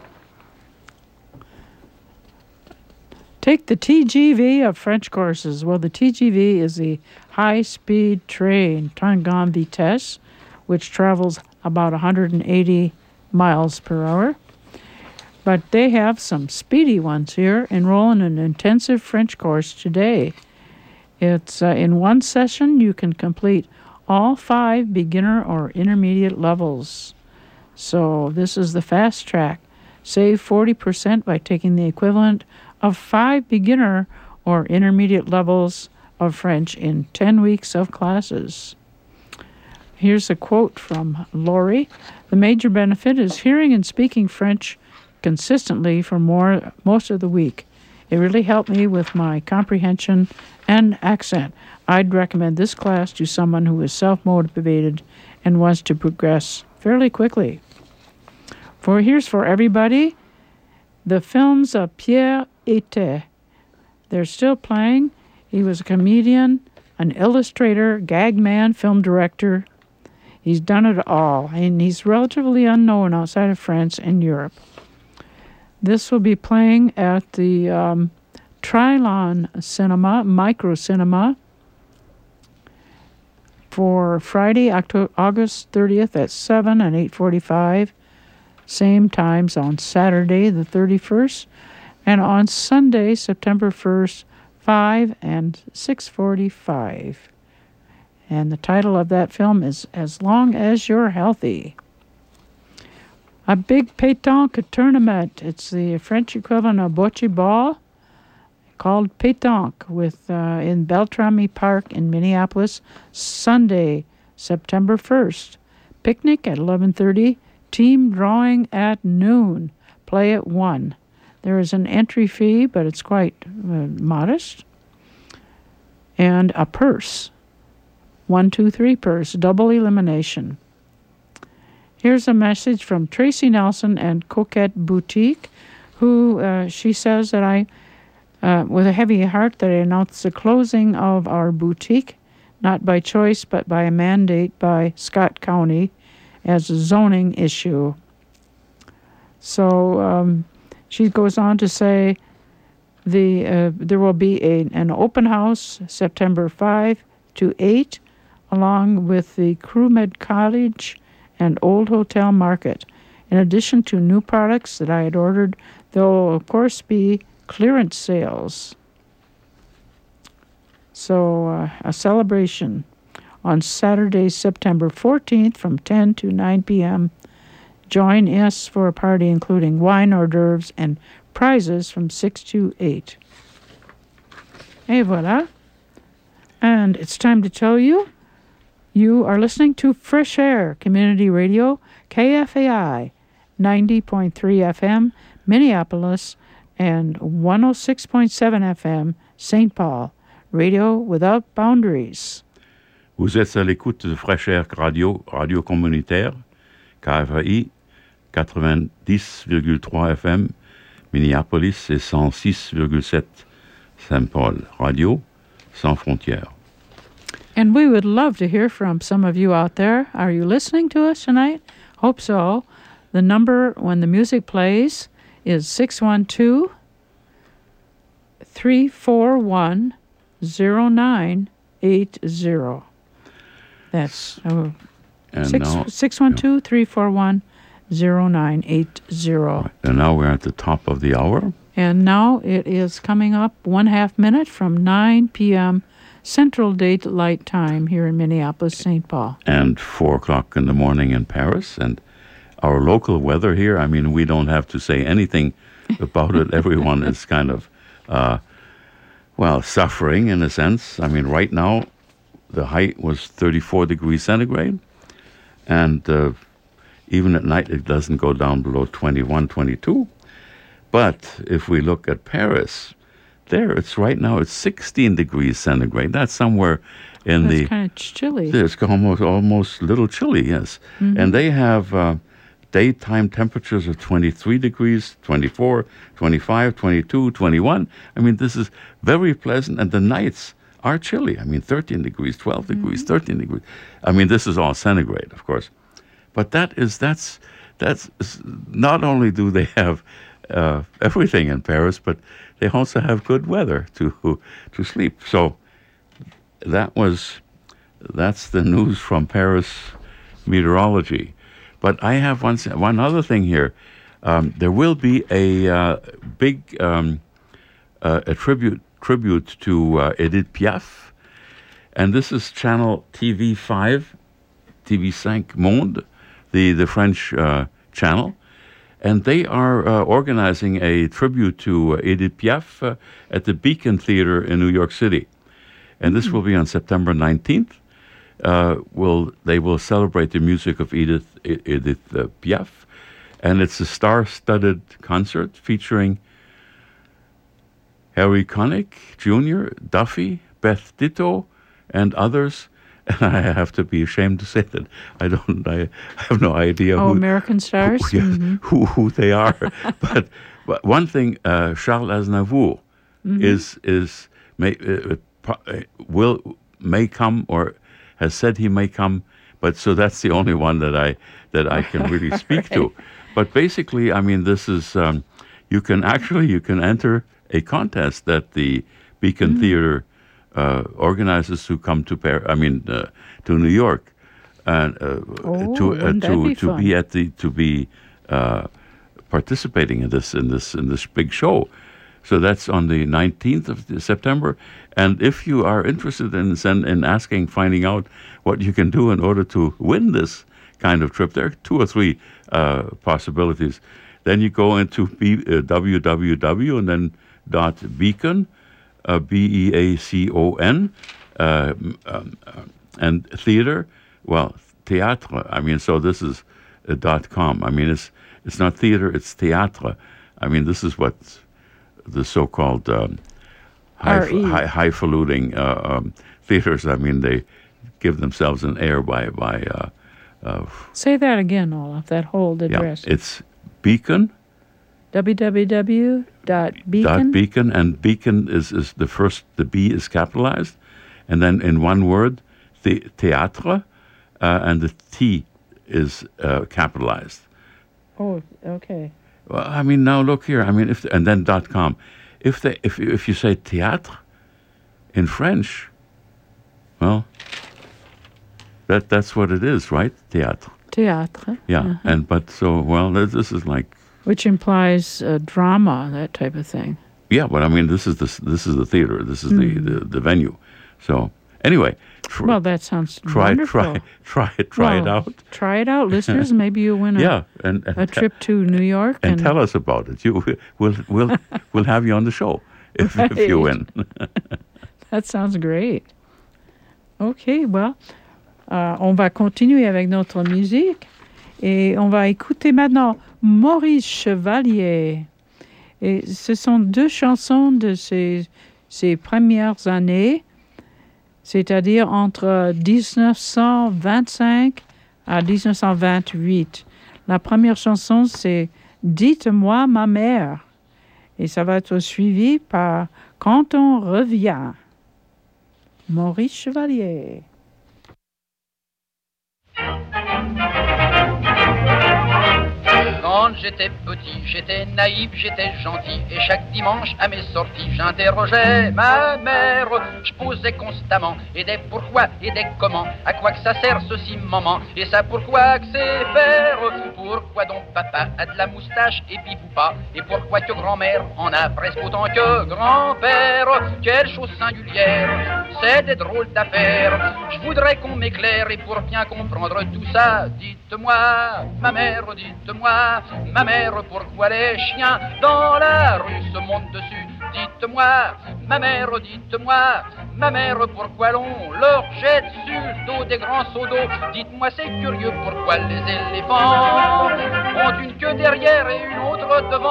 Take the T G V of French courses. Well, the T G V is the high-speed train, train grande vitesse, which travels about one hundred eighty miles per hour. But they have some speedy ones here. Enroll in an intensive French course today. It's uh, in one session you can complete all five beginner or intermediate levels. So this is the fast track. Save forty percent by taking the equivalent of five beginner or intermediate levels of French in ten weeks of classes. Here's a quote from Lori. The major benefit is hearing and speaking French consistently for more most of the week. It really helped me with my comprehension and accent. I'd recommend this class to someone who is self-motivated and wants to progress fairly quickly. For here's for everybody, the films of Pierre Ete. They're still playing. He was a comedian, an illustrator, gag man, film director. He's done it all, and he's relatively unknown outside of France and Europe. This will be playing at the um, Trilon Cinema, Micro Cinema, for Friday, October, August thirtieth at seven and eight forty-five. Same times on Saturday, the thirty-first, and on Sunday, September first, five and six forty-five. And the title of that film is As Long as You're Healthy. A big pétanque tournament. It's the French equivalent of bocce ball, called pétanque, with uh, in Beltrami Park in Minneapolis, Sunday, September first. Picnic at eleven thirty. Team drawing at noon. Play at one. There is an entry fee, but it's quite uh, modest. And a purse. One, two, three purse. Double elimination. Here's a message from Tracy Nelson and Coquette Boutique, who uh, she says that I, uh, with a heavy heart, that I announced the closing of our boutique, not by choice, but by a mandate by Scott County as a zoning issue. So um, she goes on to say the uh, there will be a, an open house September fifth to eight, along with the Crewmed College and Old Hotel Market. In addition to new products that I had ordered, there will, of course, be clearance sales. So uh, a celebration on Saturday, September fourteenth from ten to nine p.m. Join us for a party including wine, hors d'oeuvres, and prizes from six to eight. Et voilà. And it's time to tell you, you are listening to Fresh Air Community Radio, K F A I, ninety point three F M, Minneapolis, and one oh six point seven F M, Saint Paul. Radio without boundaries. Vous êtes à l'écoute de Fresh Air Radio, radio communautaire, K F A I, quatre-vingt-dix virgule trois F M, Minneapolis, et cent six virgule sept Saint Paul. Radio sans frontières. And we would love to hear from some of you out there. Are you listening to us tonight? Hope so. The number when the music plays is six one two, three four one, zero nine eight zero. That's uh, six one two, three four one, zero nine eight zero. Right. And now we're at the top of the hour. And now it is coming up one half minute from nine p.m. Central Daylight Time here in Minneapolis, Saint Paul. And four o'clock in the morning in Paris. And our local weather here, I mean, we don't have to say anything about it. Everyone is kind of, uh, well, suffering in a sense. I mean, right now, the height was thirty-four degrees centigrade. And uh, even at night, it doesn't go down below twenty-one, twenty-two. But if we look at Paris, there it's right now it's sixteen degrees centigrade. That's somewhere in That's the. It's kind of chilly. It's almost almost a little chilly, yes. Mm-hmm. And they have uh, daytime temperatures of twenty-three degrees, twenty-four, twenty-five, twenty-two, twenty-one. I mean, this is very pleasant, and the nights are chilly. I mean, thirteen degrees, twelve mm-hmm. degrees, thirteen degrees. I mean, this is all centigrade, of course. But that is that's that's not only do they have Uh, everything in Paris, but they also have good weather to to sleep. So that was that's the news from Paris meteorology. But I have one one other thing here. Um, there will be a uh, big um, uh, a tribute tribute to uh, Edith Piaf, and this is channel T V five, T V five Monde, the the French uh, channel. And they are uh, organizing a tribute to uh, Edith Piaf uh, at the Beacon Theater in New York City. And this will be on September nineteenth. Uh, will They will celebrate the music of Edith, Edith uh, Piaf. And it's a star-studded concert featuring Harry Connick Junior, Duffy, Beth Ditto, and others. And I have to be ashamed to say that I don't. I have no idea. Oh, who, American stars. Who, yeah, mm-hmm. who, who they are. but, but one thing, uh, Charles Aznavour mm-hmm. is is may uh, will may come or has said he may come. But so that's the only one that I that I can really speak right. to. But basically, I mean, this is um, you can actually you can enter a contest that the Beacon mm-hmm. Theater. Uh, organizers who come to Paris, I mean uh, to New York, and uh, oh, to uh, to be to fun? be at the to be uh, participating in this in this in this big show. So that's on the nineteenth of September. And if you are interested in send, in asking, finding out what you can do in order to win this kind of trip, there are two or three uh, possibilities. Then you go into B, uh, www and then dot beacon. Uh, B E A C O N, uh, um, uh, and theater, well, théâtre, I mean, so this is uh, dot com. I mean, it's it's not theater, it's théâtre. I mean, this is what the so-called um, high, high, highfalutin uh, um, theaters, I mean, they give themselves an air by... by uh, uh, Say that again, Olaf, that whole address. Yeah, it's Beacon. www. Dot beacon. Dot beacon, and beacon is, is the first, the B is capitalized, and then in one word, the théâtre, uh, and the T is uh, capitalized. Oh, okay. Well, I mean, now look here. I mean, if and then dot com, if they if if you say théâtre in French, well, that that's what it is, right? Théâtre. Théâtre. Yeah, uh-huh. and but so well, this is like. Which implies uh, drama, that type of thing. Yeah, but I mean, this is the this is the theater. This is mm. the, the, the venue. So anyway, tr- well, that sounds try wonderful. try try it try well, it out. Try it out, listeners. Maybe you'll win a yeah, and, and a trip to New York and, and tell us about it. You we'll we'll we'll have you on the show if right. if you win. That sounds great. Okay, well, uh, on va continuer avec notre musique et on va écouter maintenant Maurice Chevalier. Et ce sont deux chansons de ses, ses premières années, c'est-à-dire entre dix-neuf cent vingt-cinq à dix-neuf cent vingt-huit. La première chanson, c'est « Dites-moi ma mère ». Et ça va être suivi par « Quand on revient ». Maurice Chevalier. Quand j'étais petit, j'étais naïf, j'étais gentil, et chaque dimanche à mes sorties, j'interrogeais ma mère. Je posais constamment, et des pourquoi, et des comment, à quoi que ça sert ceci, maman, et ça pourquoi que c'est faire. Pourquoi donc papa a de la moustache et puis vous pas, et pourquoi que grand-mère en a presque autant que grand-père. Quelle chose singulière, c'est des drôles d'affaires. Je voudrais qu'on m'éclaire, et pour bien comprendre tout ça, dites-moi, ma mère, dites-moi, ma mère, pourquoi les chiens dans la rue se montent dessus. Dites-moi, ma mère, dites-moi, ma mère, pourquoi l'on leur jette sur le dos des grands seaux d'eau. Dites-moi, c'est curieux, pourquoi les éléphants ont une queue derrière et une autre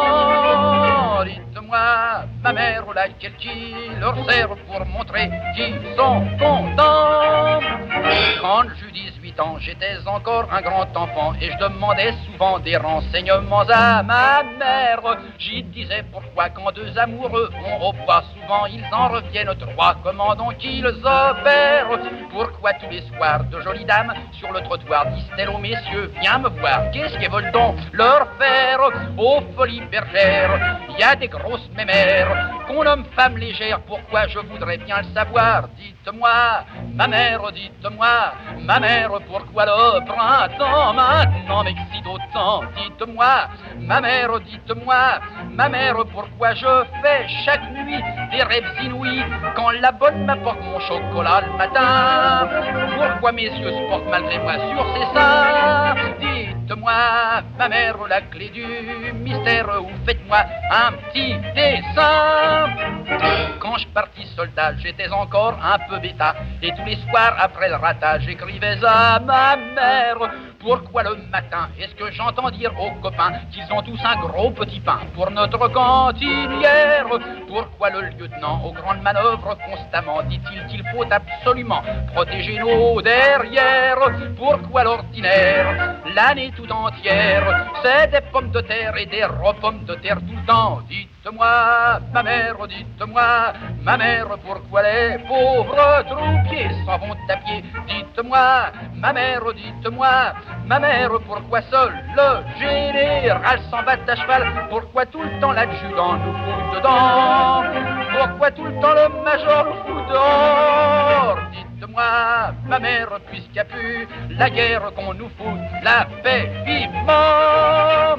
devant. Dites-moi, ma mère, laquelle qui leur sert pour montrer qu'ils sont contents. Quand j'eus dix-huit ans, j'étais encore un grand enfant, et je demandais souvent des renseignements à ma mère. J'y disais pourquoi quand deux amoureux vont au bois, souvent ils en reviennent trois. Comment donc ils opèrent? Pourquoi tous les soirs de jolies dames sur le trottoir disent-elles aux messieurs, viens me voir, qu'est-ce qu'elles veulent donc leur faire? Aux folies bergères, il y a des grosses mémères qu'on nomme femmes légères. Pourquoi? Je voudrais bien le savoir. Dites-moi, ma mère, dites-moi, ma mère, pourquoi le printemps maintenant m'excite autant? Dites-moi, ma mère, dites-moi, ma mère, pourquoi je fais chaque nuit des rêves inouïs quand la bonne m'apporte mon chocolat le matin? Pourquoi mes yeux se portent malgré moi sur ses seins? Dites-moi, ma mère, la clé du mystère, ou faites-moi un petit dessin. Quand je partis soldat, j'étais encore un peu bêta, et tous les soirs après le ratage, j'écrivais à ma mère. Pourquoi le matin est-ce que j'entends dire aux copains qu'ils ont tous un gros petit pain pour notre cantinière? Pourquoi le lieutenant aux grandes manœuvres constamment dit-il qu'il faut absolument protéger nos derrières? Pourquoi l'ordinaire, l'année tout entière, c'est des pommes de terre et des repommes de terre tout le temps? Dites-moi, ma mère, dites-moi, ma mère, pourquoi les pauvres troupiers s'en vont à pied? Dites-moi, ma mère, dites-moi, ma mère, pourquoi seul le général s'en bat à cheval? Pourquoi tout le temps l'adjudant nous fout dedans? Pourquoi tout le temps le major nous fout dehors? Dites-moi, ma mère, puisqu'il n'y a plus la guerre, qu'on nous fout la paix vivement.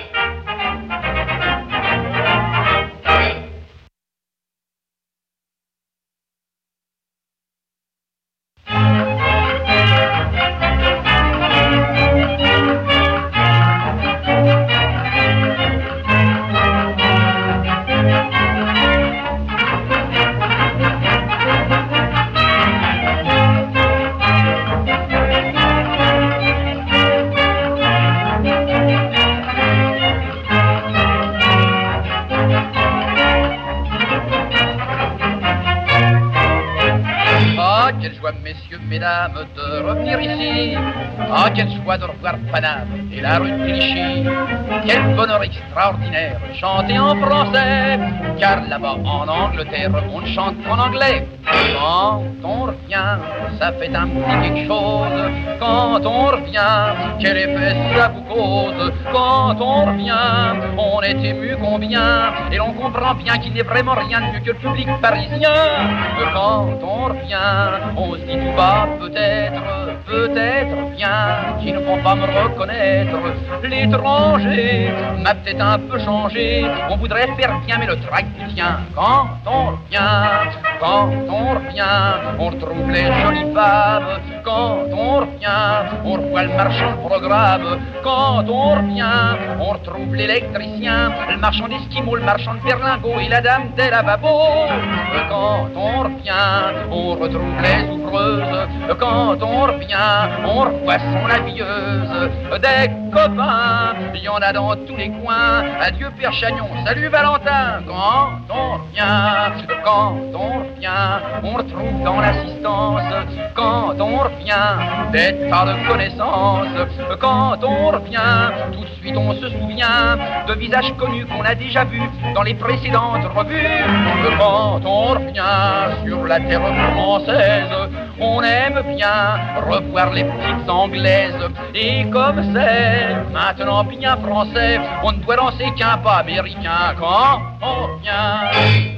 Messieurs, mesdames, de revenir ici. Ah, quelle joie de revoir Paname et la rue de Clichy. Quel bonheur extraordinaire chanter en français, car là-bas en Angleterre on ne chante qu'en anglais. Quand on revient, ça fait un petit quelque chose. Quand on revient, quel effet ça vous cause? Quand on revient, on est ému combien, et l'on comprend bien qu'il n'est vraiment rien de mieux que le public parisien. Quand on revient, on se dit tout bas, peut-être, peut-être bien, qu'ils ne vont pas me reconnaître. L'étranger m'a peut-être un peu changé, on voudrait faire bien, mais le trac du tien. Quand on revient, quand on revient, on retrouve les jolies femmes. Quand on revient, on revoit le marchand de programme. Quand on revient, on retrouve l'électricien, le marchand d'esquimaux, le marchand de berlingots et la dame des lavabos. Quand on revient, on retrouve les ouvreuses. Quand on revient, on revoit son habilleuse. Des copains, il y en a dans tous les coins. Adieu Père Chagnon, salut Valentin. Quand on revient, quand on revient, vient, on retrouve dans l'assistance. Quand on revient, des tas de connaissances. Quand on revient, tout de suite on se souvient de visages connus qu'on a déjà vus dans les précédentes revues. Quand on revient sur la terre française, on aime bien revoir les petites anglaises. Et comme c'est maintenant bien français, on ne doit danser qu'un pas américain quand on revient.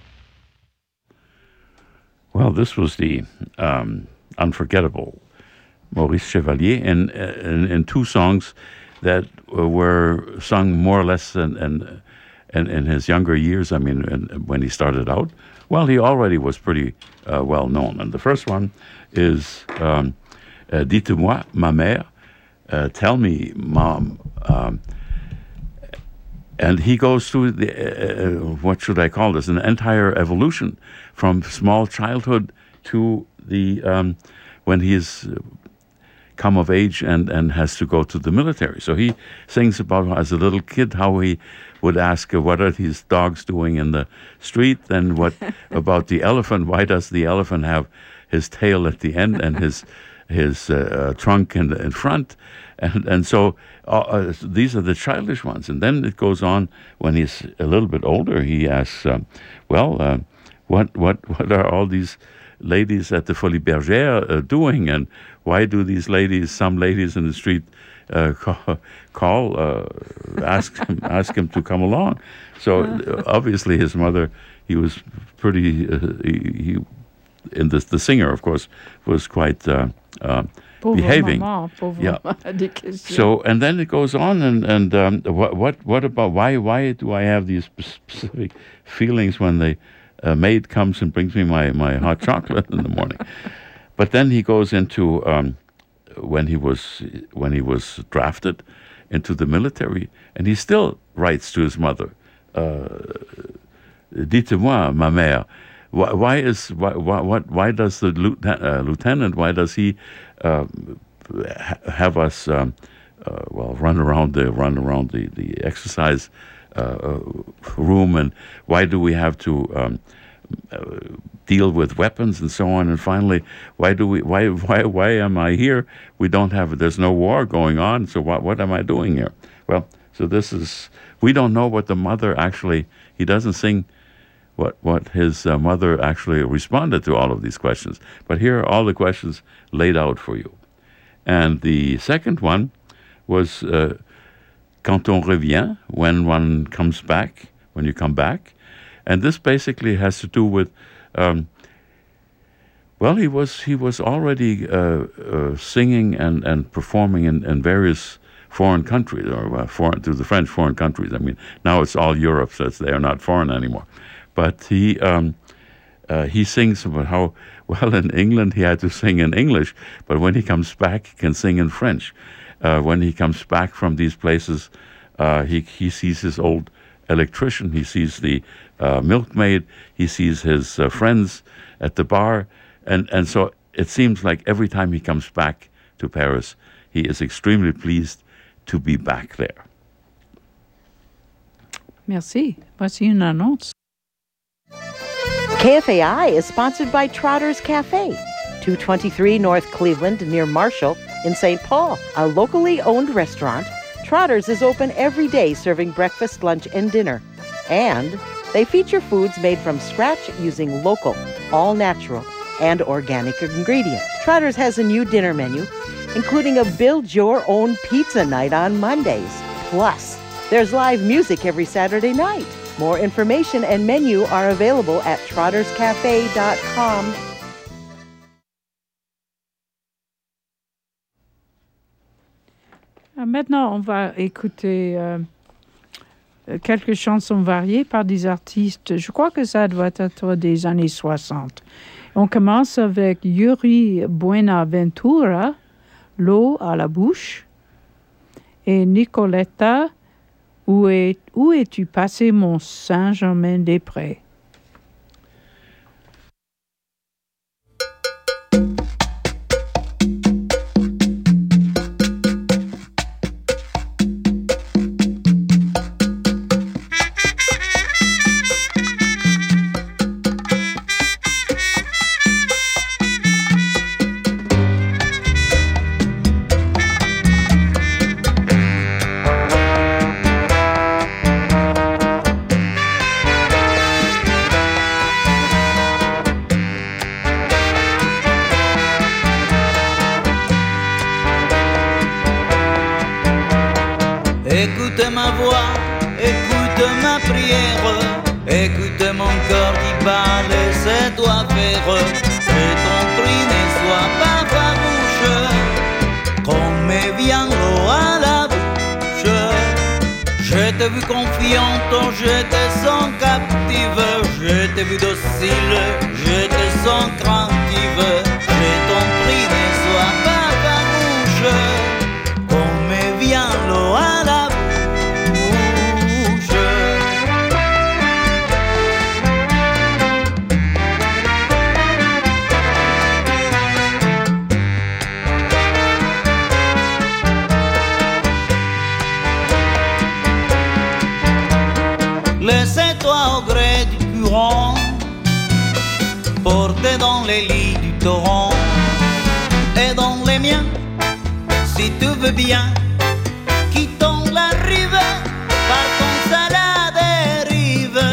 Well, this was the um, unforgettable Maurice Chevalier in, in in two songs that were sung more or less in, in, in, in his younger years. I mean, in, when he started out, well, he already was pretty uh, well known. And the first one is um, uh, Dites-moi, ma mère, uh, tell me, mom. Um, and he goes through the, uh, what should I call this, an entire evolution from small childhood to the, um, when he is come of age and, and has to go to the military. So he sings about, as a little kid, how he would ask, uh, what are these dogs doing in the street? And what about the elephant? Why does the elephant have his tail at the end and his his uh, trunk in, in front? And and so uh, uh, these are the childish ones. And then it goes on, when he's a little bit older, he asks, um, well, uh, what what what are all these ladies at the Folies Bergère uh, doing, and why do these ladies, some ladies in the street, uh, call, call uh, ask him, ask him to come along? So uh, obviously his mother, he was pretty, uh, he, he, in the the singer, of course, was quite uh, uh, behaving. Maman, yeah. So and then it goes on, and and um, what what what about why why do I have these specific feelings when the uh, maid comes and brings me my my hot chocolate in the morning? But then he goes into um, when he was when he was drafted into the military, and he still writes to his mother, uh, "Dites-moi, ma mère, why, why is why why why does the lieutenant, uh, lieutenant why does he uh, ha- have us um, uh, well run around the run around the the exercise uh, room, and why do we have to um, uh, deal with weapons and so on, and finally, why do we why why why am I here? We don't have there's no war going on, so what what am I doing here?" Well, so this is, we don't know what the mother actually, he doesn't sing what what his uh, mother actually responded to all of these questions, but here are all the questions laid out for you. And the second one was uh, quand on revient, when one comes back, when you come back, and this basically has to do with Um, well, he was he was already uh, uh, singing and, and performing in, in various foreign countries, or uh, foreign to the French foreign countries. I mean, now it's all Europe, so it's, they are not foreign anymore. But he um, uh, he sings about how, well, in England he had to sing in English, but when he comes back, he can sing in French. Uh, when he comes back from these places, uh, he he sees his old electrician, he sees the uh, milkmaid, he sees his uh, friends at the bar, and, and so it seems like every time he comes back to Paris, he is extremely pleased to be back there. Merci. Voici une annonce. K F A I is sponsored by Trotter's Cafe, two twenty-three North Cleveland near Marshall in Saint Paul, a locally owned restaurant. Trotter's is open every day, serving breakfast, lunch, and dinner. And they feature foods made from scratch using local, all-natural, and organic ingredients. Trotter's has a new dinner menu, including a build-your-own pizza night on Mondays. Plus, there's live music every Saturday night. More information and menu are available at trotters cafe dot com. Maintenant, on va écouter euh, quelques chansons variées par des artistes. Je crois que ça doit être des années soixante. On commence avec Yuri Buenaventura, L'eau à la bouche, et Nicoletta, Où, est, où es-tu passé, mon Saint-Germain-des-Prés? Écoute ma voix, écoute ma prière, écoute mon cœur qui bat, laisse-toi faire. Je t'en prie, ne sois pas farouche, qu'on me vient l'eau à la bouche. Je t'ai vu confiante, je te sens captive, je t'ai vu docile, je te sens craintive. Je t'en prie, ne sois pas farouche, qu'on me vient l'eau à la bouche. Laisse-toi au gré du courant, porté dans les lits du torrent et dans les miens, si tu veux bien. Quittons la rive, partons à la dérive.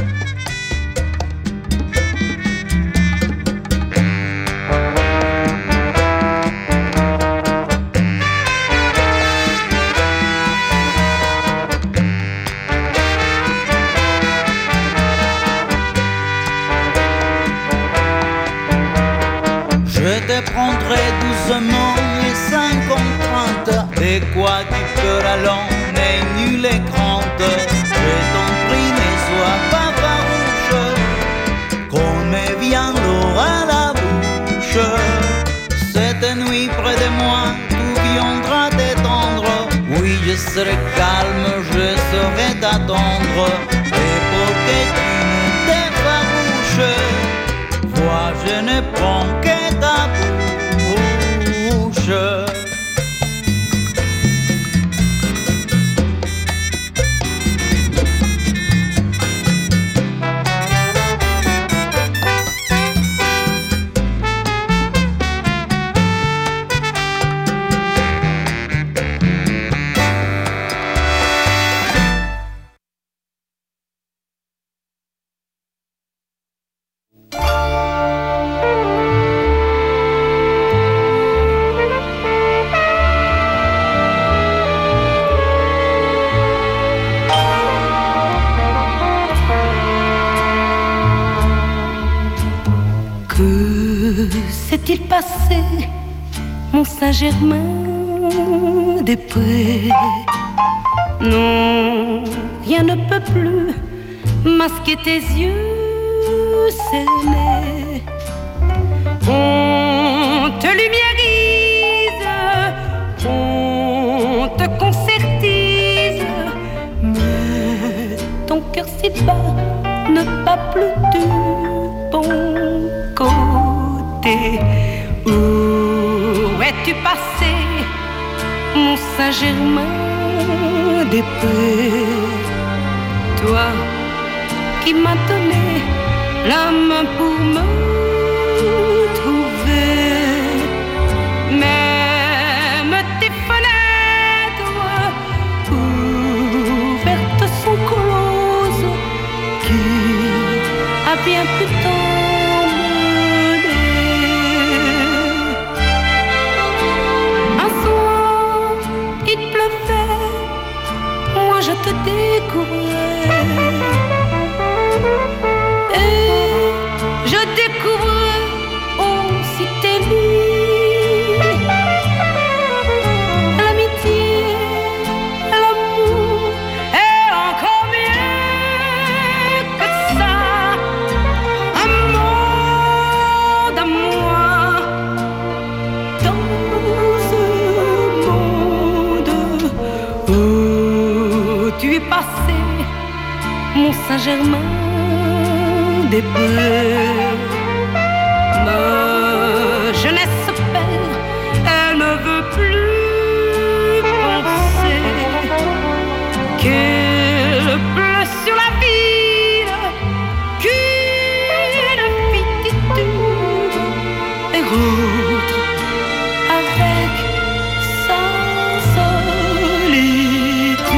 Je te prendrai doucement et sans contrainte, et quoi tu peux allant n'est nul et grande. Je t'en prie, ne sois pas farouche, qu'on me vient l'eau à la bouche. Cette nuit près de moi, tout viendra t'étendre. Oui, je serai calme, je saurai t'attendre. Et pour que tu ne t'effarouches, vois, je ne prends que ta bouche. S'est-il passé, mon Saint-Germain-des-Prés? Non, rien ne peut plus masquer tes yeux cernés. On te lumiérise, on te concertise, mais ton cœur si bas ne bat plus du bon côté. Où es-tu passé, mon Saint-Germain-des-Prés? Toi qui m'as donné la main pour me trouver. Même tes fenêtres ouvertes sont closes, qui a bien pu t'emmener. Un soir, il pleuvait, moi je te découvrais. Et je découvrais aussi tes lits. L'amitié, l'amour et encore mieux que ça, un monde à moi. Dans ce monde où tu es passé, mon Saint-Germain-des-Prés. Ma jeunesse perd, elle ne veut plus penser qu'il pleut sur la ville, qu'une fille titube et autre avec sa solitude.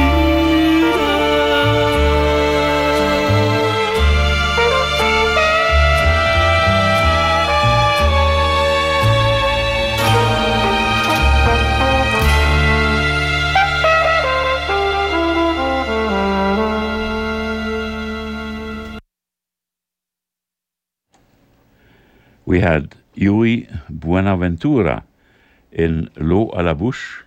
we had Yuri Buenaventura in L'eau à la bouche,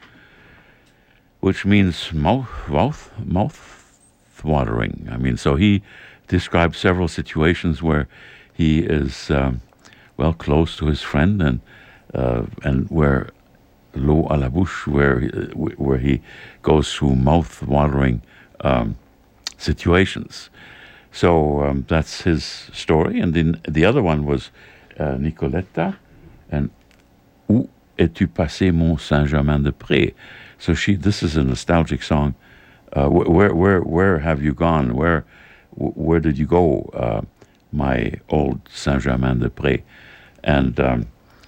which means mouth, mouth, mouth watering. I mean, so he describes several situations where he is, um, well, close to his friend, and uh, and where l'eau à la bouche, where where he goes through mouth-watering um, situations. So um, that's his story. And then the other one was uh, Nicoletta, and Où es-tu passé, mon Saint-Germain-des-Prés? So she, this is a nostalgic song. Uh, where, where, where have you gone? Where, where did you go, uh, my old Saint-Germain-des-Prés? And um,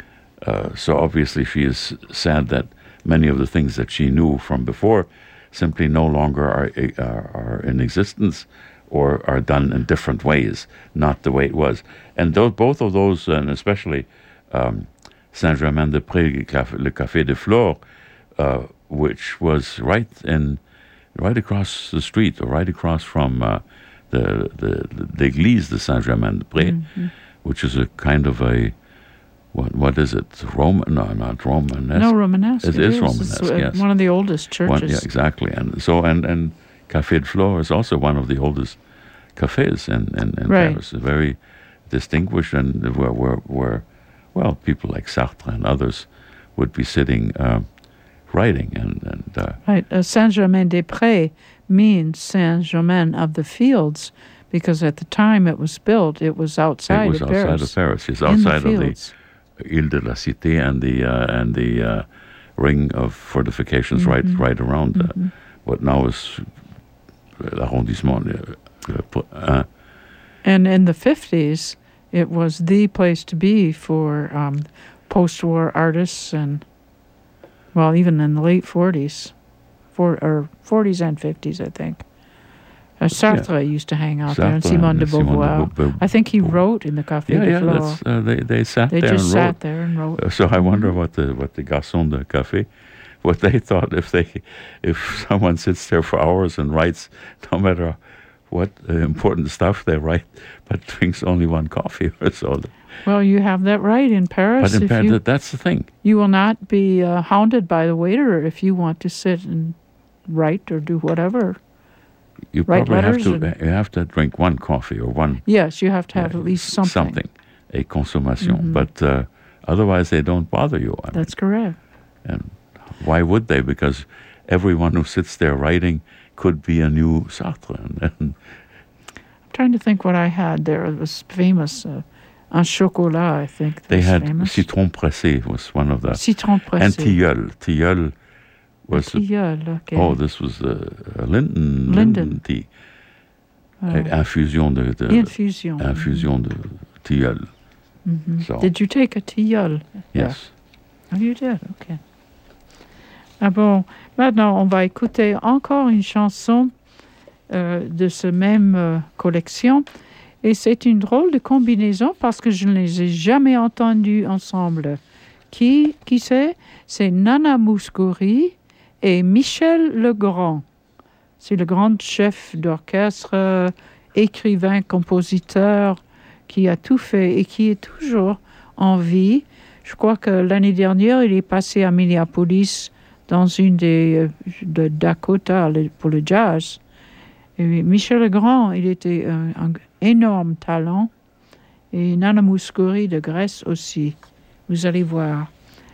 uh, so obviously she is sad that many of the things that she knew from before simply no longer are are, are in existence, or are done in different ways, not the way it was. And those, both of those, and especially um, Saint-Germain-des-Prés, Le Café de Flore, uh, which was right in, right across the street, or right across from uh, the the l'Église de Saint-Germain-des-Prés, mm-hmm. which is a kind of a, what what is it? Roman? No, not Romanesque. No, Romanesque. It, it is, is Romanesque. It's yes, one of the oldest churches. One, yeah, exactly. And so and and Café de Flore is also one of the oldest cafes in in, in right. Paris. Very distinguished, and where where where well, people like Sartre and others would be sitting. Uh, writing and, and uh, right. Uh, Saint-Germain-des-Prés means Saint-Germain of the Fields, because at the time it was built, it was outside it was of outside Paris. of Paris. It's outside the of the Ile de la Cité and the uh, and the uh, ring of fortifications mm-hmm. right right around mm-hmm. uh, what now is l'arrondissement. Uh, uh, and in the fifties, it was the place to be for um, post-war artists, and well, even in the late forties, for, or forties and fifties, I think. Uh, Sartre yeah. used to hang out Sartre there, and Simone de Beauvoir. De Be- Be- I think he wrote in the Café yeah, de yeah, Flore. That's, uh, they they sat they there just and sat wrote. there and wrote. Uh, so I wonder what the what the garçon de café, what they thought if they if someone sits there for hours and writes, no matter what uh, important stuff they write, but drinks only one coffee or so. Well, you have that right in Paris. But in Paris, you, that's the thing. You will not be uh, hounded by the waiter if you want to sit and write or do whatever. You write probably have to. And, you have to drink one coffee or one. Yes, you have to have uh, at least something. Something, a consommation. Mm-hmm. But uh, otherwise, they don't bother you. I that's mean. correct. And why would they? Because everyone who sits there writing could be a new Sartre. And, and I'm trying to think what I had there. It was famous. Uh, Un chocolat, I think. They had famous. Citron Pressé was one of the. Citron Pressé. And Tilleul. Tilleul was. Tilleul, okay. Oh, this was a, a Linden, Linden. Linden tea. Uh, infusion de, de. Infusion. Infusion de Tilleul. Mm-hmm. So. Did you take a Tilleul? Yes. Yeah. Oh, you did, ok. Ah bon, maintenant, on va écouter encore une chanson euh, de ce même euh, collection. Et c'est une drôle de combinaison parce que je ne les ai jamais entendus ensemble. Qui, qui c'est? C'est Nana Mouskouri et Michel Legrand. C'est le grand chef d'orchestre, euh, écrivain, compositeur, qui a tout fait et qui est toujours en vie. Je crois que l'année dernière, il est passé à Minneapolis dans une des euh, de Dakota pour le jazz. Et Michel Legrand, il était un, un énorme talent. Et Nana Mouskouri de Grèce aussi. Vous allez voir.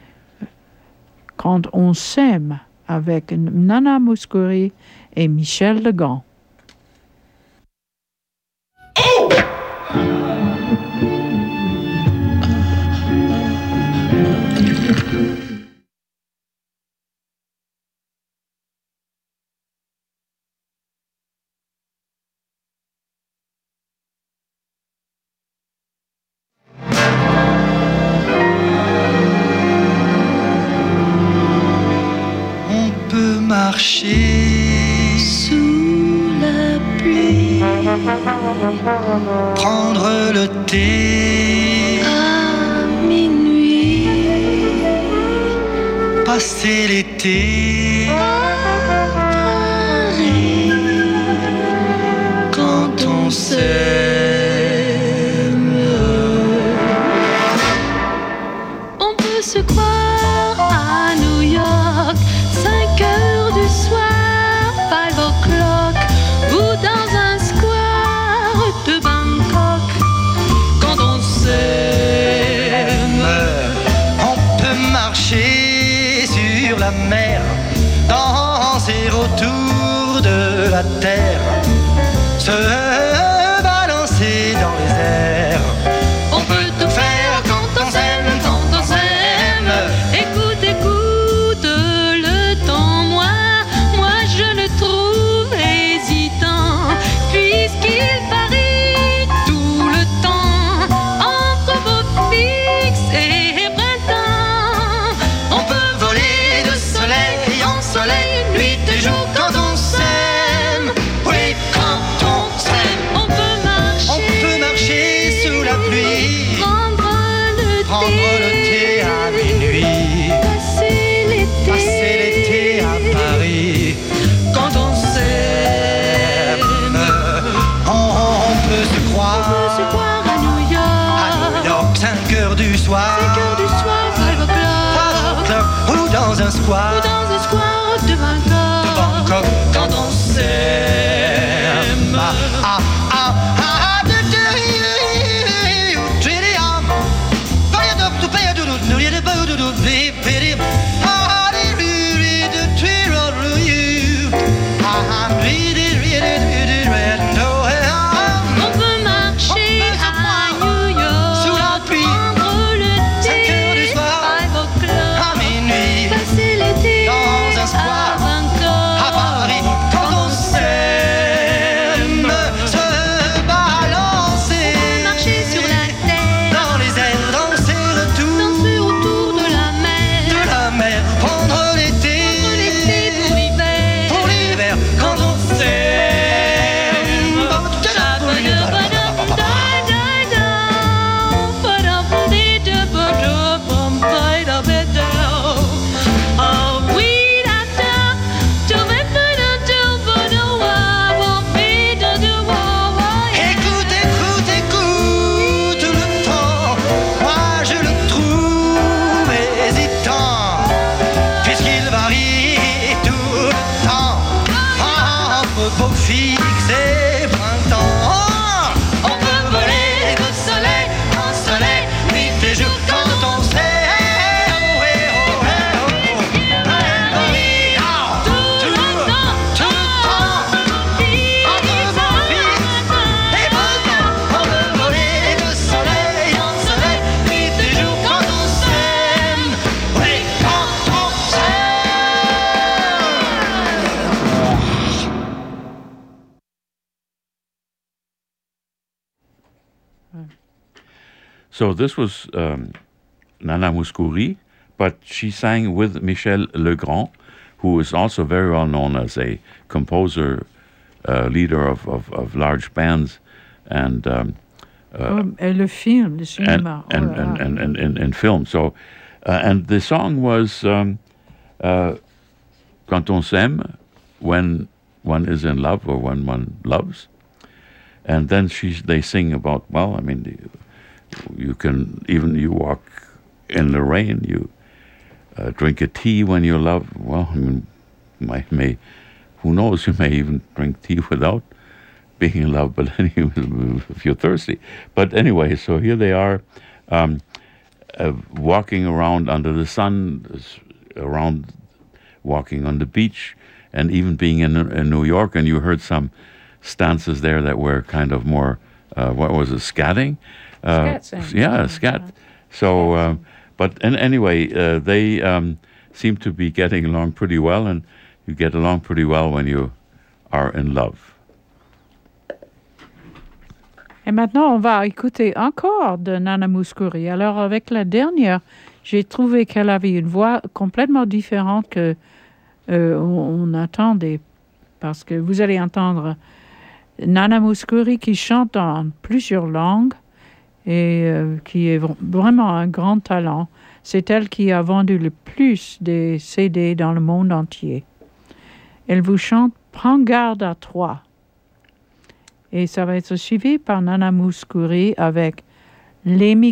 Quand on s'aime avec Nana Mouskouri et Michel Legrand. Oh! Marcher sous la pluie, prendre le thé à minuit, passer l'été quand on s'aime. la mer, danser autour de la terre, se balancer dans les airs. On peut tout faire quand on s'aime, quand on s'aime. Écoute, écoute le temps, moi, moi je le trouve hésitant, puisqu'il varie tout le temps entre beau fixe et printemps. On peut voler de soleil en soleil, nuit et jour quand on s'aime. Oui, quand on s'aime. On peut marcher, on peut marcher sous la pluie, prendre le prendre thé, le thé à minuit, passer l'été, passer l'été à Paris. Quand on s'aime, on, on peut se croire, on peut se croire à New York, à New York, cinq heures du soir, cinq heures du soir, five o'clock, club, ou dans un square, ou dans un square de Bangkok. Bangkok. Quand on s'aime, ah, ah, ah, ah, de- de- Trillium. Payadop, to payadoo, no, yeah, the boo-doo-doo, beep, beep, ah, de- de- de- twirl, you. Ah, really, really, really, really, no, ah. On peut marcher à New York, Sous la pluie, prendre le cinq heures du thé, soir, five o'clock, à minuit, passer l'été dans un à square, Bangkok. à Paris. Quand on s'aime, se balancer, Marcher sur la terre, dans les airs, danser retour danser autour de la mer, de la mer, prendre l'été, prendre l'été pour l'hiver, pour l'hiver, quand on Écoute, écoute, écoute le temps, moi je le trouve hésitant, puisqu'il varie tout le temps entre beau fixe et printemps. On peut voler de soleil en soleil, nuit et jour quand on s'aime. Oh, eh, oh, eh, oh. Elle varie, ah, tout le temps, tout le temps, entre beau fixe et printemps. On peut voler de soleil en soleil, nuit et jour quand on s'aime. Oui, quand on s'aime. So this was um, Nana Mouskouri, but she sang with Michel Legrand, who is also very well known as a composer, uh, leader of, of, of large bands, and um, uh, Oh, et le film, le and, cinéma. and, oh là and, là. and, and, and, and film. So, uh, and the song was um, uh, Quand on s'aime, when one is in love or when one loves. And then she, they sing about, well, I mean, the, you can, even you walk in the rain, you uh, drink a tea when you love. Well, I mean, may, may, who knows, you may even drink tea without being in love, but anyway, if you're thirsty. But anyway, so here they are, um, uh, walking around under the sun, around, walking on the beach, and even being in, in New York, and you heard some stances there that were kind of more, uh, what was it, scatting? Uh, Scat sing. yeah, scat. So, um, but and anyway, uh, they um, seem to be getting along pretty well, and you get along pretty well when you are in love. Et maintenant, on va écouter encore de Nana Mouskouri. Alors, avec la dernière, j'ai trouvé qu'elle avait une voix complètement différente que euh, on, on attendait. Parce que vous allez entendre Nana Mouskouri qui chante en plusieurs langues et euh, qui est v- vraiment un grand talent. C'est elle qui a vendu le plus de C D dans le monde entier. Elle vous chante « Prends garde à toi ». Et ça va être suivi par Nana Mouskouri avec « L'émigré ».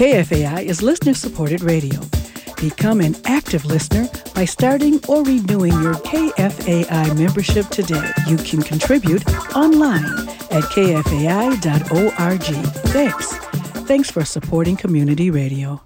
K F A I is listener-supported radio. Become an active listener by starting or renewing your K F A I membership today. You can contribute online at k f a i dot org. Thanks. Thanks for supporting community radio.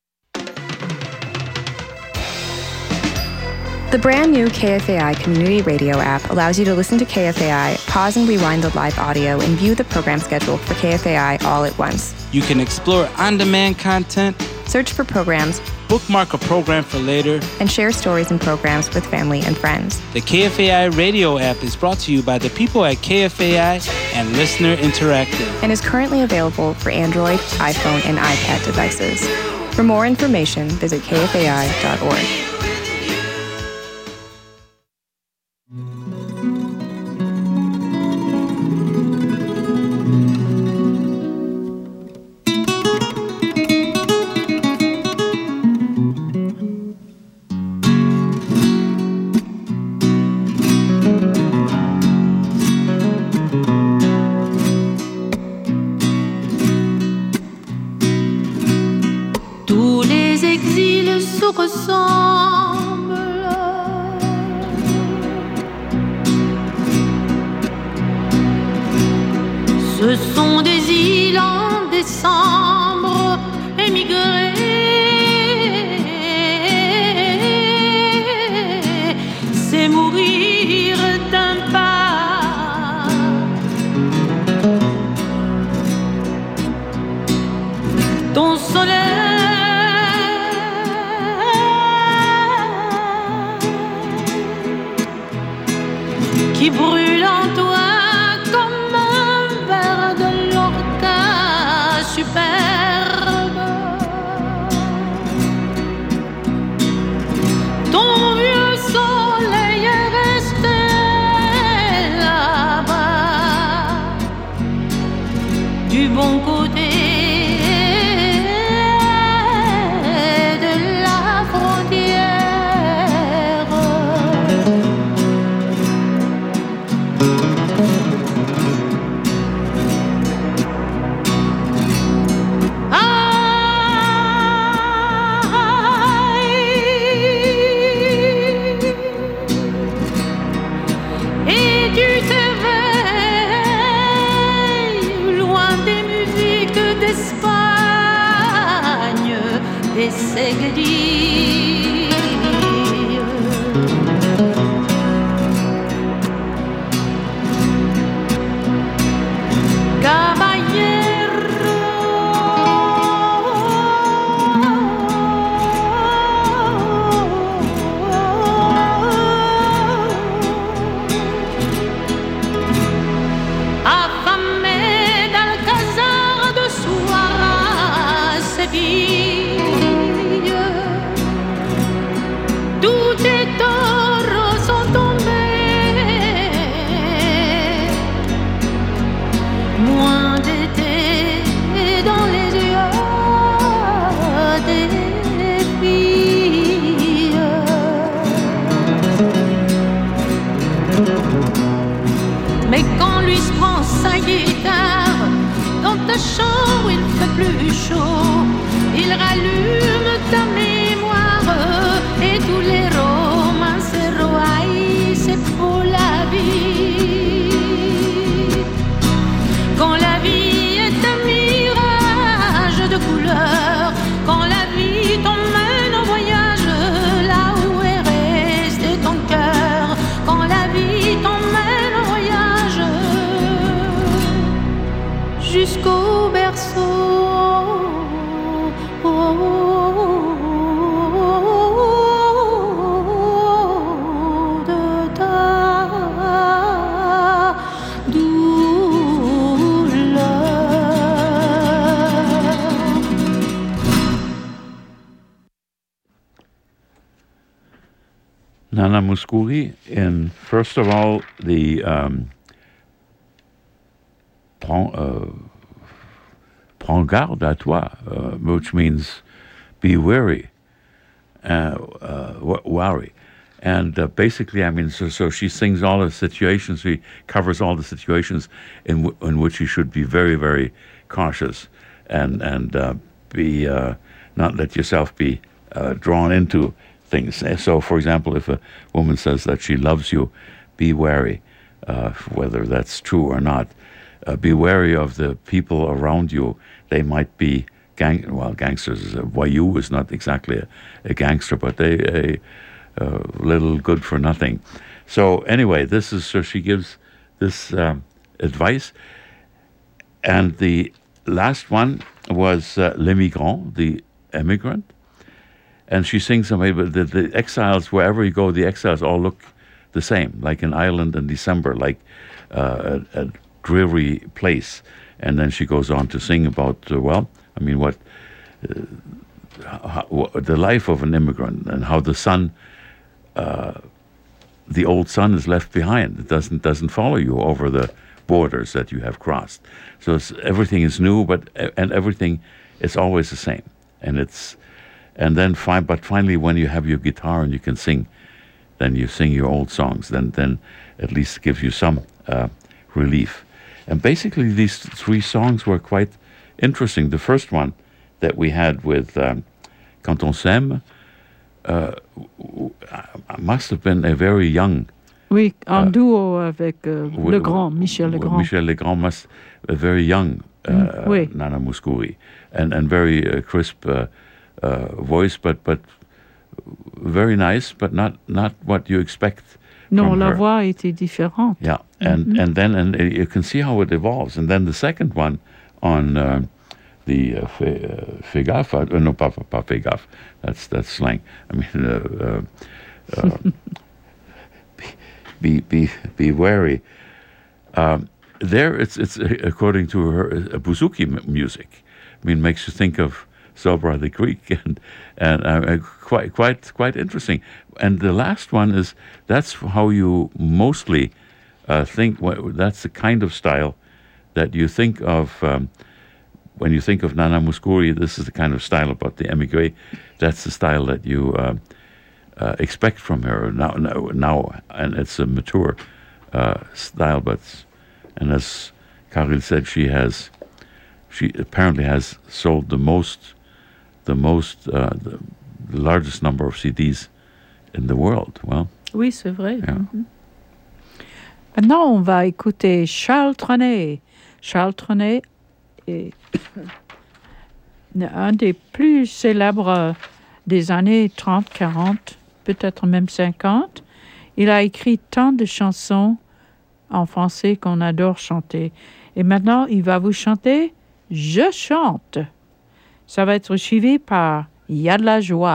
The brand new K F A I Community Radio app allows you to listen to K F A I, pause and rewind the live audio, and view the program schedule for K F A I all at once. You can explore on-demand content, search for programs, bookmark a program for later, and share stories and programs with family and friends. The K F A I Radio app is brought to you by the people at K F A I and Listener Interactive, and is currently available for Android, iPhone, and iPad devices. For more information, visit k f a i dot org. Ce sont des îles en décembre émigrées. C'est mourir d'un pas. Ton soleil qui brûle en toi. Superbe. Ton vieux soleil est resté là-bas, du bon côté de la frontière. Des seguedilles. Caballero, affamé d'Alcazar de soir à Séville. Mais quand lui se prend sa guitare, dans ta chambre il fait plus chaud, il rallume ta mémoire et tous les romances roailles, c'est pour la vie. Quand la vie est un mirage de couleurs, quand la vie t'emmène en voyage là où est resté ton cœur, quand la vie t'emmène en voyage jusqu'au berceau. Oh, oh, oh, de ta douleur. Nana Mouskouri, in first of all, the um, prends, uh, prends garde à toi, uh, which means be wary, uh, uh, wary. And uh, basically, I mean, so, so she sings all the situations, she covers all the situations in, w- in which you should be very, very cautious and, and uh, be uh, not let yourself be uh, drawn into things. So, for example, if a woman says that she loves you, be wary, uh, whether that's true or not. Uh, be wary of the people around you. They might be gang. Well, gangsters. A voyou is not exactly a, a gangster, but they a, a little good for nothing. So anyway, this is so she gives this um, advice, and the last one was uh, L'Emigrant, the emigrant, and she sings something. But the, the exiles, wherever you go, the exiles all look the same, like an island in December, like uh, a, a dreary place. And then she goes on to sing about uh, well, I mean, what uh, how, the life of an immigrant and how the sun. Uh, the old sun is left behind. It doesn't doesn't follow you over the borders that you have crossed. So it's, everything is new, but and everything is always the same. And it's and then fine. But finally, when you have your guitar and you can sing, then you sing your old songs. Then then at least it gives you some uh, relief. And basically, these three songs were quite interesting. The first one that we had with um, Quand on s'aime. Uh, must have been a very young. Oui, en uh, duo avec uh, Legrand, Michel Legrand. Michel Legrand must a very young uh, mm, oui. Nana Mouskouri, and and very uh, crisp uh, uh, voice, but but very nice, but not not what you expect. Non, from la her. voix était différente. Yeah, and mm-hmm. and then and you can see how it evolves, and then the second one on. Uh, The uh, fe, uh, uh, no, pas, pas fégaf. That's that's slang. I mean, uh, uh, uh, be be be wary. Um, there, it's it's according to her uh, bouzouki m- music. I mean, makes you think of Zobra the Greek, and and uh, quite quite quite interesting. And the last one is that's how you mostly uh, think. Well, that's the kind of style that you think of. Um, When you think of Nana Mouskouri, this is the kind of style about the émigré. That's the style that you uh, uh, expect from her now, now, now, and it's a mature uh, style. But and as Karil said, she has, she apparently has sold the most, the most, uh, the, the largest number of C Ds in the world. Well, oui, c'est vrai. Yeah. Mm-hmm. Maintenant, on va écouter Charles Trenet. Charles Trenet est un des plus célèbres des années trente, quarante, peut-être même cinquante. Il a écrit tant de chansons en français qu'on adore chanter. Et maintenant, il va vous chanter « Je chante ». Ça va être suivi par « Il y a de la joie ».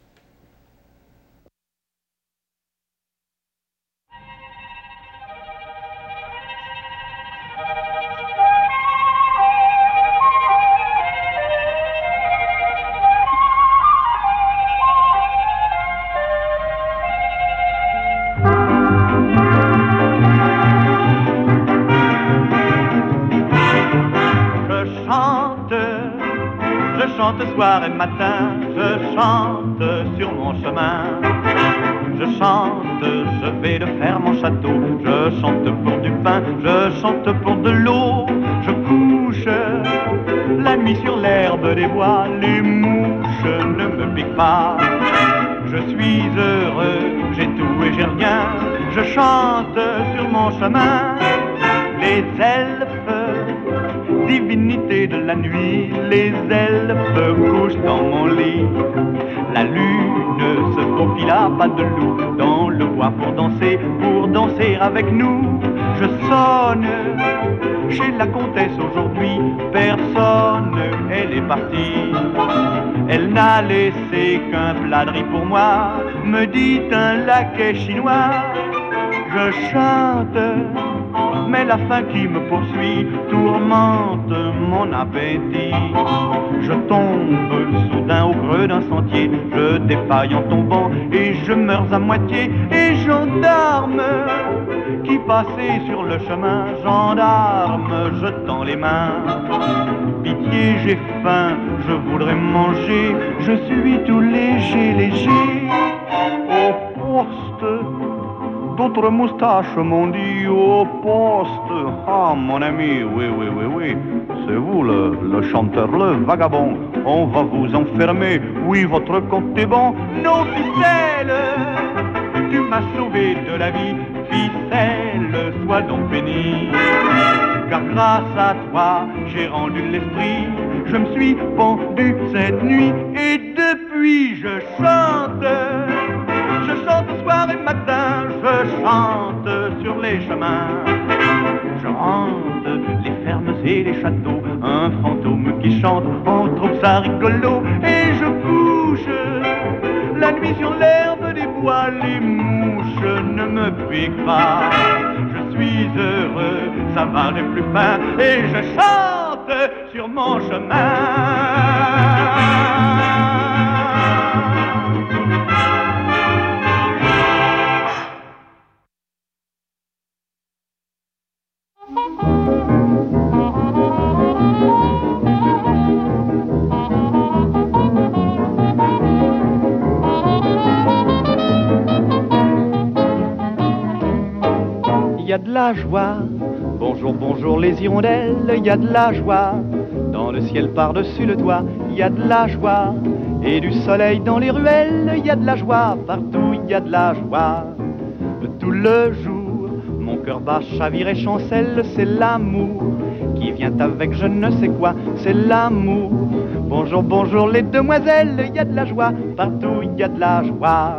Soir et matin, je chante sur mon chemin. Je chante, je vais de faire mon château. Je chante pour du pain, je chante pour de l'eau. Je couche la nuit sur l'herbe des bois. Les mouches ne me piquent pas. Je suis heureux, j'ai tout et j'ai rien. Je chante sur mon chemin. Les elfes, divinité de la nuit, les elfes couchent dans mon lit. La lune se faufile à pas de loup dans le bois pour danser, pour danser avec nous. Je sonne chez la comtesse aujourd'hui, personne, elle est partie. Elle n'a laissé qu'un plat de riz pour moi, me dit un laquais chinois. Je chante, mais la faim qui me poursuit tourmente mon appétit. Je tombe soudain au creux d'un sentier, je défaille en tombant et je meurs à moitié. Et gendarme qui passait sur le chemin, gendarme, je tends les mains. Pitié, j'ai faim, je voudrais manger, je suis tout léger, léger. Au poste D'autres moustaches m'ont dit au poste. Ah, mon ami, oui, oui, oui, oui. C'est vous le, le chanteur, le vagabond. On va vous enfermer. Oui, votre compte est bon. Non, ficelle, tu m'as sauvé de la vie. Ficelle, sois donc béni. Car grâce à toi, j'ai rendu l'esprit. Je me suis pendu cette nuit. Et depuis, je chante. Je chante soir et matin, je chante sur les chemins. Je hante les fermes et les châteaux, un fantôme qui chante, on trouve ça rigolo. Et je couche la nuit sur l'herbe des bois, les mouches ne me piquent pas. Je suis heureux, ça va de plus fin, et je chante sur mon chemin. Il y a de la joie, bonjour, bonjour les hirondelles, il y a de la joie, dans le ciel par-dessus le toit, il y a de la joie, et du soleil dans les ruelles, il y a de la joie, partout il y a de la joie, tout le jour, mon cœur bat, chavire et chancelle, c'est l'amour qui vient avec je ne sais quoi, c'est l'amour. Bonjour, bonjour les demoiselles, il y a de la joie, partout il y a de la joie.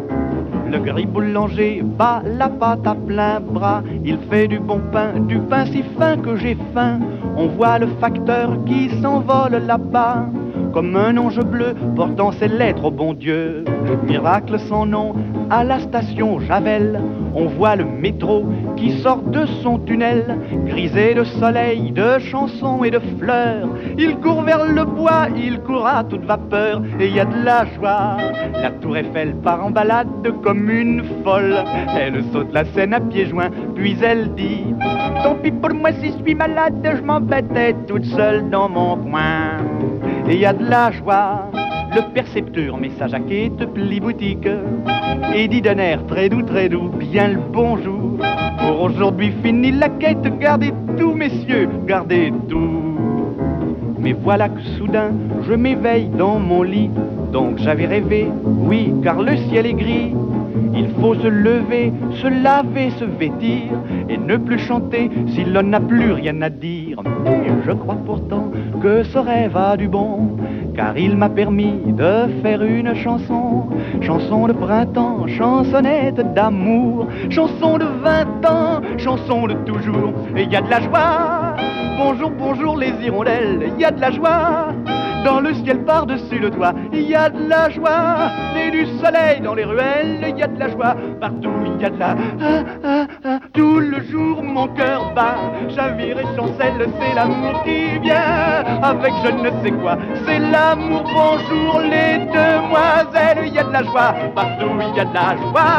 Le gris boulanger bat la pâte à plein bras. Il fait du bon pain, du pain si fin que j'ai faim. On voit le facteur qui s'envole là-bas, comme un ange bleu portant ses lettres au bon Dieu. Miracle sans nom, à la station Javel, on voit le métro qui sort de son tunnel, grisé de soleil, de chansons et de fleurs. Il court vers le bois, il court à toute vapeur, et il y a de la joie. La tour Eiffel part en balade comme une folle. Elle saute la Seine à pieds joints, puis elle dit: tant pis pour moi si je suis malade, je m'embêtais toute seule dans mon coin. Et il y a de la joie. Le percepteur met sa jaquette, plie boutique, et dit d'un air très doux, très doux, bien le bonjour. Pour aujourd'hui fini la quête, gardez tout messieurs, gardez tout. Mais voilà que soudain je m'éveille dans mon lit. Donc j'avais rêvé, oui, car le ciel est gris. Il faut se lever, se laver, se vêtir, et ne plus chanter si l'on n'a plus rien à dire. Mais je crois pourtant que ce rêve a du bon, car il m'a permis de faire une chanson. Chanson de printemps, chansonnette d'amour, chanson de vingt ans, chanson de toujours. Et il y a de la joie, bonjour, bonjour les hirondelles, il y a de la joie. Dans le ciel par-dessus le toit, il y a de la joie. Et du soleil dans les ruelles, il y a de la joie. Partout il y a de la... Ah, ah, ah. Tout le jour mon cœur bat, chavire et chancelle, c'est l'amour qui vient avec je ne sais quoi. C'est l'amour, bonjour les demoiselles, il y a de la joie. Partout il y a de la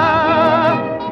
joie.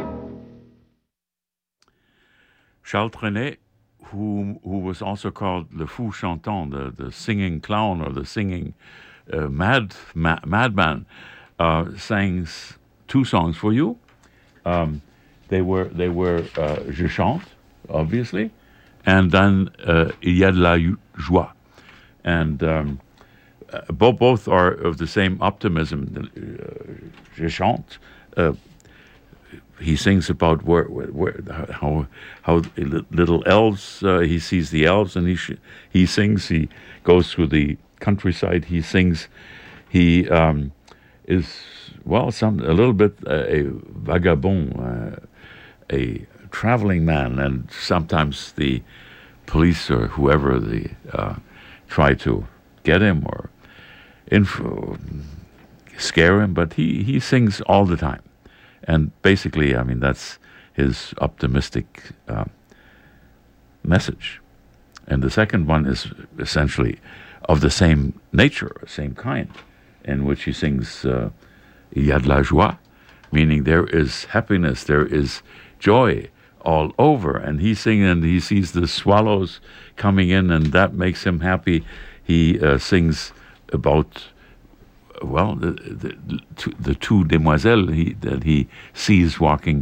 Charles Trenet, Who, who was also called Le Fou Chantant, the, the singing clown or the singing uh, mad ma- madman, uh, sang two songs for you. Um, they were they were uh, Je Chante, obviously, and then uh, Il y a de la joie, and um, uh, both both are of the same optimism. Uh, Je Chante. Uh, He sings about where, where, how, how little elves. Uh, he sees the elves, and he sh- he sings. He goes through the countryside. He sings. He um, is well, some a little bit uh, a vagabond, uh, a traveling man, and sometimes the police or whoever the uh, try to get him or info, scare him. But he, he sings all the time. And basically, I mean, that's his optimistic uh, message. And the second one is essentially of the same nature, same kind, in which he sings uh, Il y a de la joie, meaning there is happiness, there is joy all over. And he's singing, and he sees the swallows coming in, and that makes him happy. He uh, sings about... Well, the, the, the two demoiselles he, that he sees walking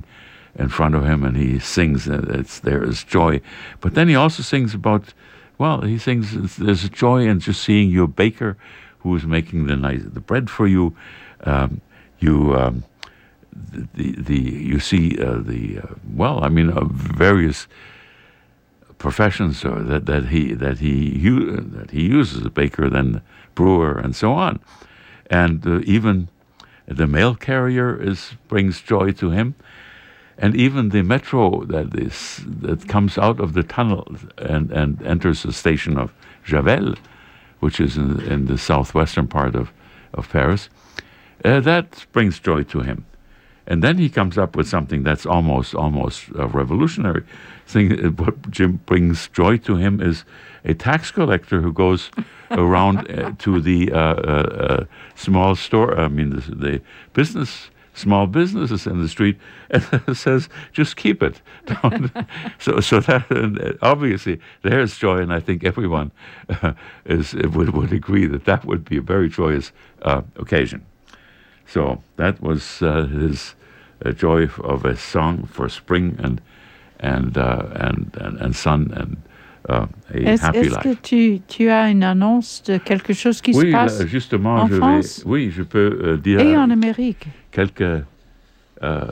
in front of him, and he sings. Uh, it's there is joy, but then he also sings about. Well, he sings. There's joy in just seeing your baker, who is making the nice the bread for you. Um, you um, the, the the you see uh, the uh, well, I mean, uh, various professions or that that he that he u- that he uses, the baker, then the brewer, and so on, and uh, even the mail carrier is brings joy to him. And even the metro that is that comes out of the tunnel and, and enters the station of Javel, which is in, in the southwestern part of, of Paris, uh, that brings joy to him. And then he comes up with something that's almost almost a revolutionary thing. What Jim brings joy to him is a tax collector who goes around uh, to the uh, uh, uh, small store, I mean the, the business small businesses in the street, and says, just keep it. so so that, and obviously, there's joy, and I think everyone uh, is would, would agree that that would be a very joyous uh, occasion. So that was uh, his uh, joy of a song for spring and and uh, and, and and sun and uh, a est-ce, happy est-ce life. que tu, tu as une annonce de quelque chose qui oui, se passe là, justement, en je France vais, oui, je peux euh, dire et en Amérique? Quelques. Euh,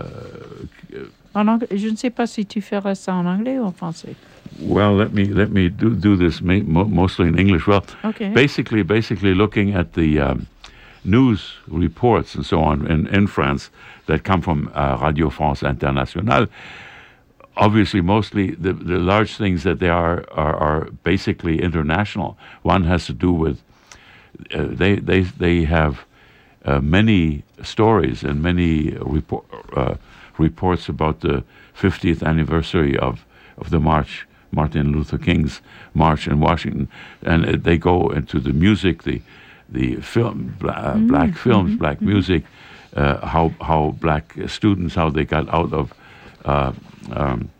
En anglais, je ne sais pas si tu feras ça en anglais ou en français. Well, let me let me do do this ma- mo- mostly in English. Well, Okay. basically, basically looking at the um, news reports and so on in, in France that come from uh, Radio France Internationale. Obviously, mostly the, the large things that they are, are are basically international. One has to do with uh, they they they have uh, many stories and many report, uh, reports about the fiftieth anniversary of, of the march, Martin Luther King's march in Washington, and uh, they go into the music, the the film, uh, Mm, black films, mhm, black mhm. music, uh, how how black students, how they got out of. Uh, um,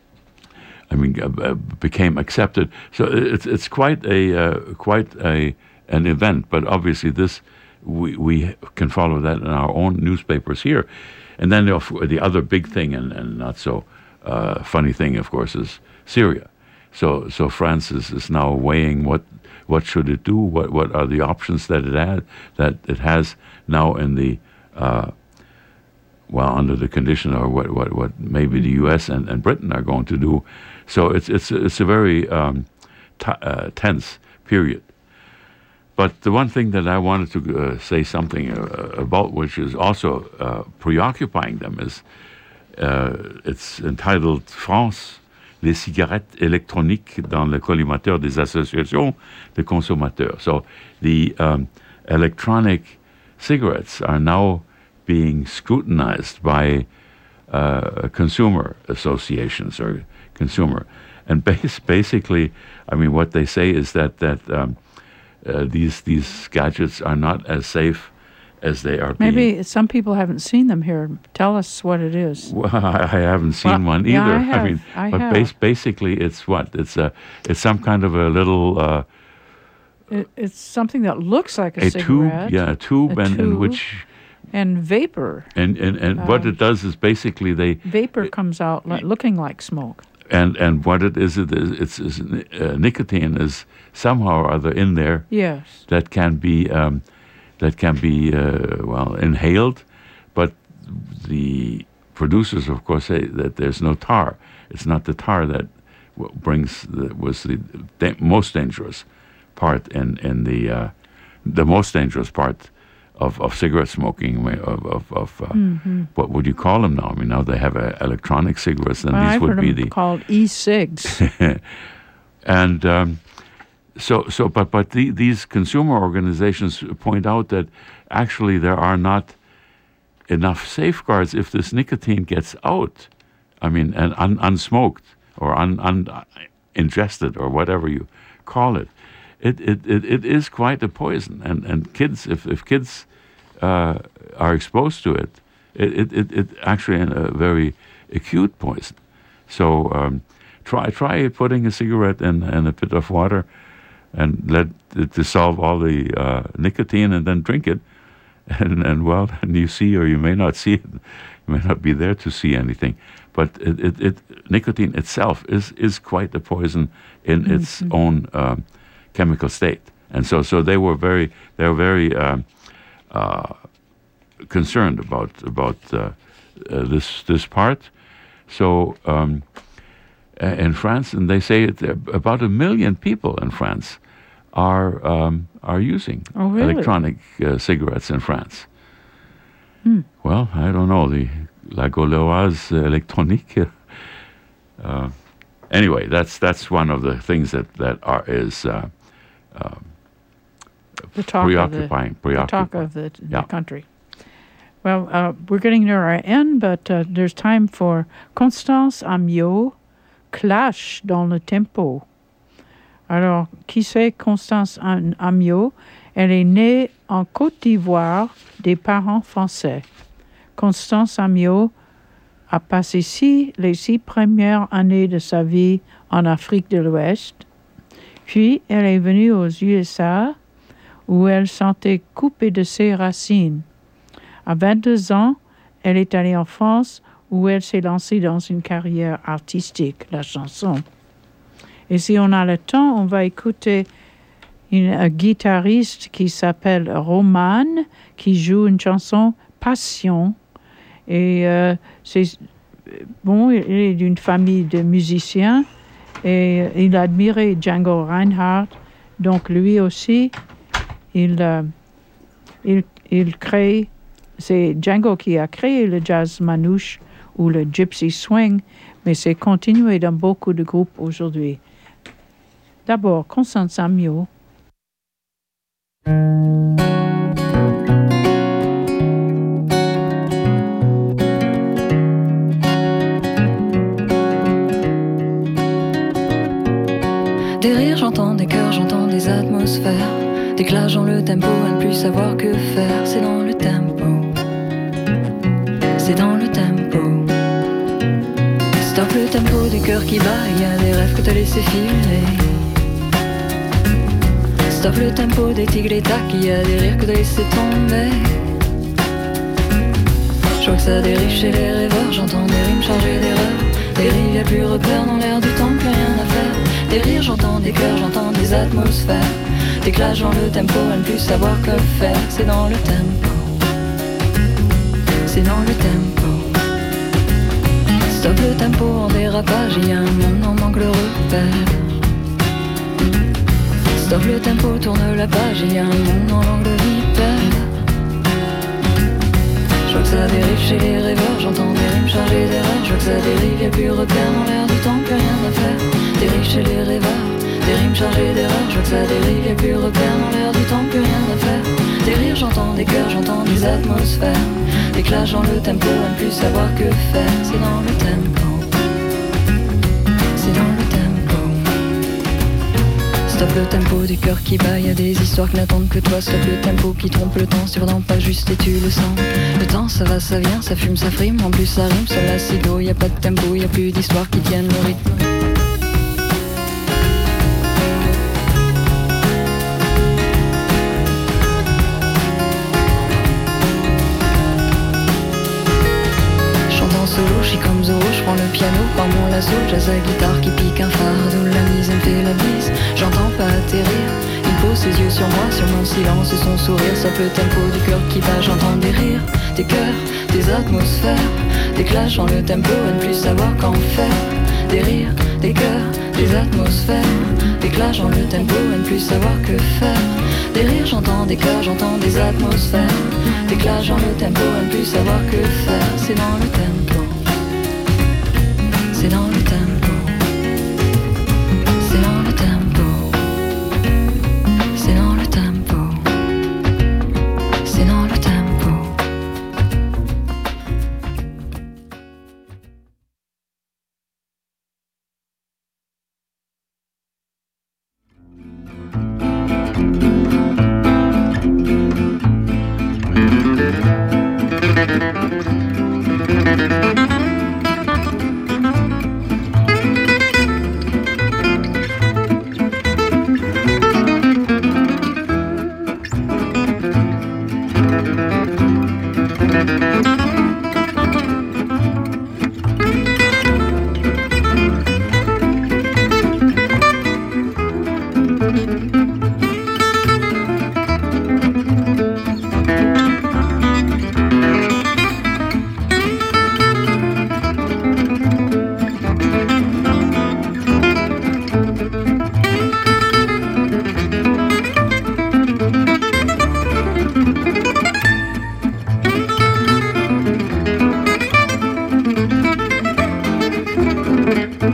I mean, uh, uh, became accepted. So it's it's quite a uh, quite a an event. But obviously, this we we can follow that in our own newspapers here. And then the, the other big thing, and, and not so uh, funny thing, of course, is Syria. So so France is, is now weighing what what should it do? What what are the options that it had that it has now in the uh, well, under the condition, or what, what, what maybe the U S and, and Britain are going to do. So it's it's it's a very um, t- uh, tense period. But the one thing that I wanted to uh, say something uh, about, which is also uh, preoccupying them, is uh, it's entitled France, les cigarettes électroniques dans le collimateur des associations de consommateurs. So the um, electronic cigarettes are now being scrutinized by uh, consumer associations or consumer, and bas- basically, I mean, what they say is that that um, uh, these these gadgets are not as safe as they are. Maybe being. some people haven't seen them here. Tell us what it is. Well, I I haven't seen Well, one yeah, either. I have. mean, I but have. bas- basically, it's what it's a it's some kind of a little. Uh, It, it's something that looks like a, a cigarette. tube, yeah, a tube, a and, tube, and which and vapor. and and, and what Uh, it does is basically they Vapor comes out like, looking like smoke. and and what it is it is it's, it's uh, nicotine is somehow or other in there. Yes. That can be um, that can be uh, well inhaled, but the producers, of course, say that there's no tar. It's not the tar that w- brings the, was the da- most dangerous part in in the uh, the most dangerous part of, of cigarette smoking, of of, of uh, Mhm. what would you call them now? I mean, now they have uh, electronic cigarettes, and Well, these I've would heard be them the called e-cigs. and um, so so but but the, these consumer organizations point out that actually there are not enough safeguards if this nicotine gets out. I mean, and un, unsmoked or un, un, ingested or whatever you call it. It it, it, it is quite a poison, and, and kids if if kids uh, are exposed to it, it it, it, it actually a very acute poison. So um, try try putting a cigarette in, in a bit of water, and let it dissolve all the uh, nicotine, and then drink it, and and well, and you see, or you may not see it, you may not be there to see anything. but it, it, it nicotine itself is is quite a poison in mm-hmm. its own um, chemical state, and so so they were very they were very um, uh, concerned about about uh, uh, this this part. So um, in France, and they say that about a million people in France are um, are using oh, really? electronic uh, cigarettes in France. Hmm. Well, I don't know, the La Gauloise électronique. Uh, anyway, that's that's one of the things that that are is uh, uh, the talk preoccupying. Of the, preoccupying. The talk of the, the yeah. country. Well, uh, we're getting near our end, but uh, there's time for Constance Amiot, Clash dans le tempo. Alors, qui c'est Constance Amiot? Elle est née en Côte d'Ivoire des parents français. Constance Amiot a passé six, les six premières années de sa vie en Afrique de l'Ouest. Puis, elle est venue aux U S A où elle sentait coupée de ses racines. À vingt-deux ans, elle est allée en France où elle s'est lancée dans une carrière artistique, la chanson. Et si on a le temps, on va écouter une, un guitariste qui s'appelle Roman, qui joue une chanson Passion. Et euh, c'est bon, il est d'une famille de musiciens et il admirait Django Reinhardt. Donc lui aussi, il, euh, il, il crée, c'est Django qui a créé le jazz manouche ou le gypsy swing, mais c'est continué dans beaucoup de groupes aujourd'hui. D'abord, Constance Amiot. Des rires, j'entends des cœurs, j'entends des atmosphères. Des clashs dans le tempo, à ne plus savoir que faire. C'est dans le tempo. C'est dans le tempo. Stop le tempo des cœurs qui battent. Y a des rêves que t'as laissé filer. Stop le tempo des tigres et tacs. Y a des rires que t'as laissé tomber. Je vois que ça dérive chez les rêveurs. J'entends des rimes chargées d'erreurs. Des rives, y'a plus repère dans l'air du temps, plus rien à faire. Des rires, j'entends des cœurs, j'entends des atmosphères. Des clashs dans le tempo, à ne plus savoir que faire. C'est dans le tempo. C'est dans le tempo. Stop le tempo en dérapage, il y a un monde en manque le repère. Stop le tempo, tourne la page, il y a un monde en langue de vipère. Je vois que ça dérive chez les rêveurs, j'entends des rimes chargées d'erreurs. Je vois que ça dérive, y'a plus repère dans l'air du temps, plus rien à faire. Dérive chez les rêveurs, des rimes chargées d'erreurs. Je vois que ça dérive, y'a plus repère dans l'air du temps, plus rien à faire. Des rires, j'entends des cœurs, j'entends des atmosphères. Des clashs dans le tempo, à ne plus savoir que faire. C'est dans le tempo. C'est dans le tempo. Stop le tempo du cœur qui bat, y a des histoires qui n'attendent que toi. Stop le tempo qui trompe le temps, c'est vraiment pas juste et tu le sens. Le temps ça va, ça vient, ça fume, ça frime, en plus ça rime, seul acido. Y a pas de tempo, y a plus d'histoires qui tiennent le rythme. Je suis comme Zorro, je prends le piano par mon lasso. Jazz à guitare qui pique un fardeau. La mise elle me fait la bise, j'entends pas atterrir. Il pose ses yeux sur moi, sur mon silence et son sourire. Stop le tempo du cœur qui bat, j'entends des rires. Des cœurs, des atmosphères. Des clashs dans le tempo, à ne plus savoir qu'en faire. Des rires, des cœurs, des atmosphères. Des clashs dans le tempo, à ne plus savoir que faire. Des rires, j'entends des cœurs, j'entends des atmosphères. Des clashs dans le tempo, à ne plus savoir que faire. C'est dans le tempo. C'est dans le tempo. C'est dans le tempo. C'est dans le tempo. C'est dans le tempo.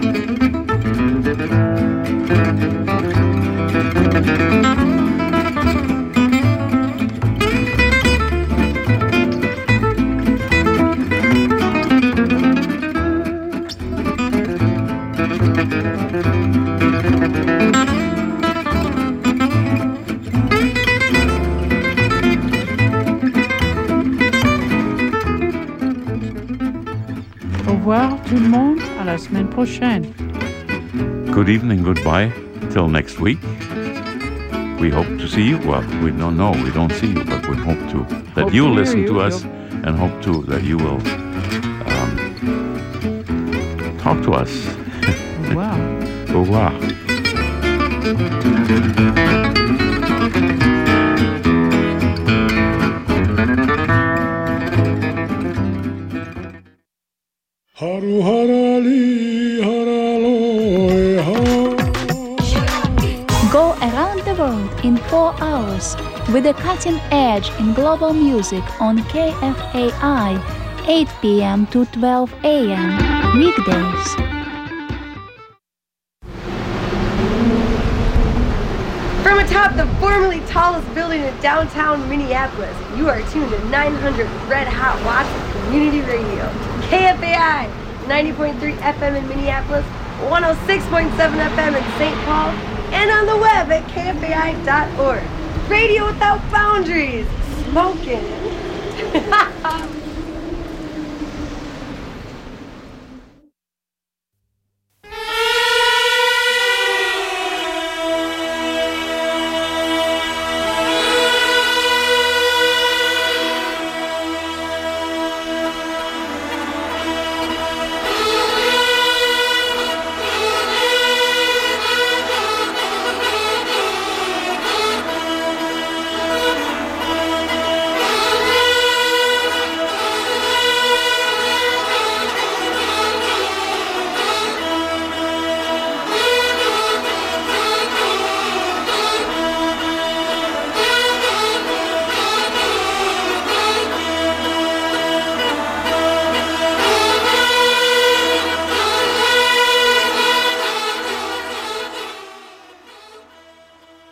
Au revoir tout le monde, à la semaine prochaine. Good evening, goodbye, till next week. We hope to see you. Well, we don't know, we don't see you, but we hope to that Hope you'll to hear listen you, to us yep. and hope to that you will um, talk to us. Au revoir. Au revoir. Haru harali haraloe ha. Go around the world in four hours with the cutting edge in global music on K F A I, eight p.m. to twelve a.m. weekdays. From atop the formerly tallest building in downtown Minneapolis, you are tuned to nine hundred Red Hot Watts of Community Radio. K F A I, ninety point three F M in Minneapolis, one oh six point seven F M in Saint Paul, and on the web at K F A I dot org. Radio without boundaries. Smoking.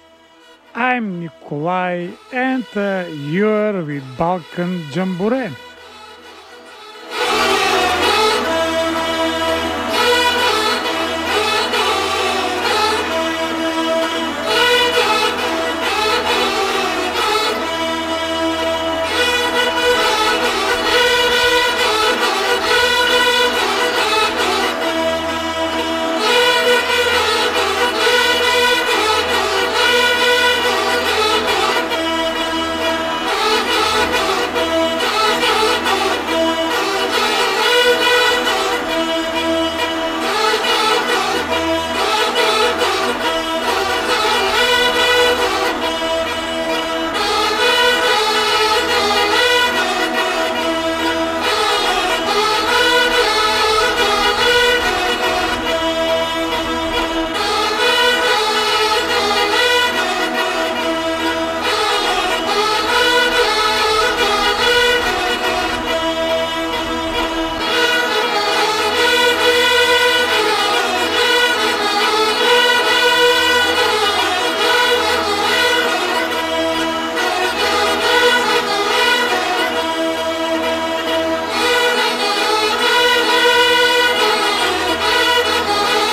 I'm Nikolai, and uh, you're with Balkan Jamboree.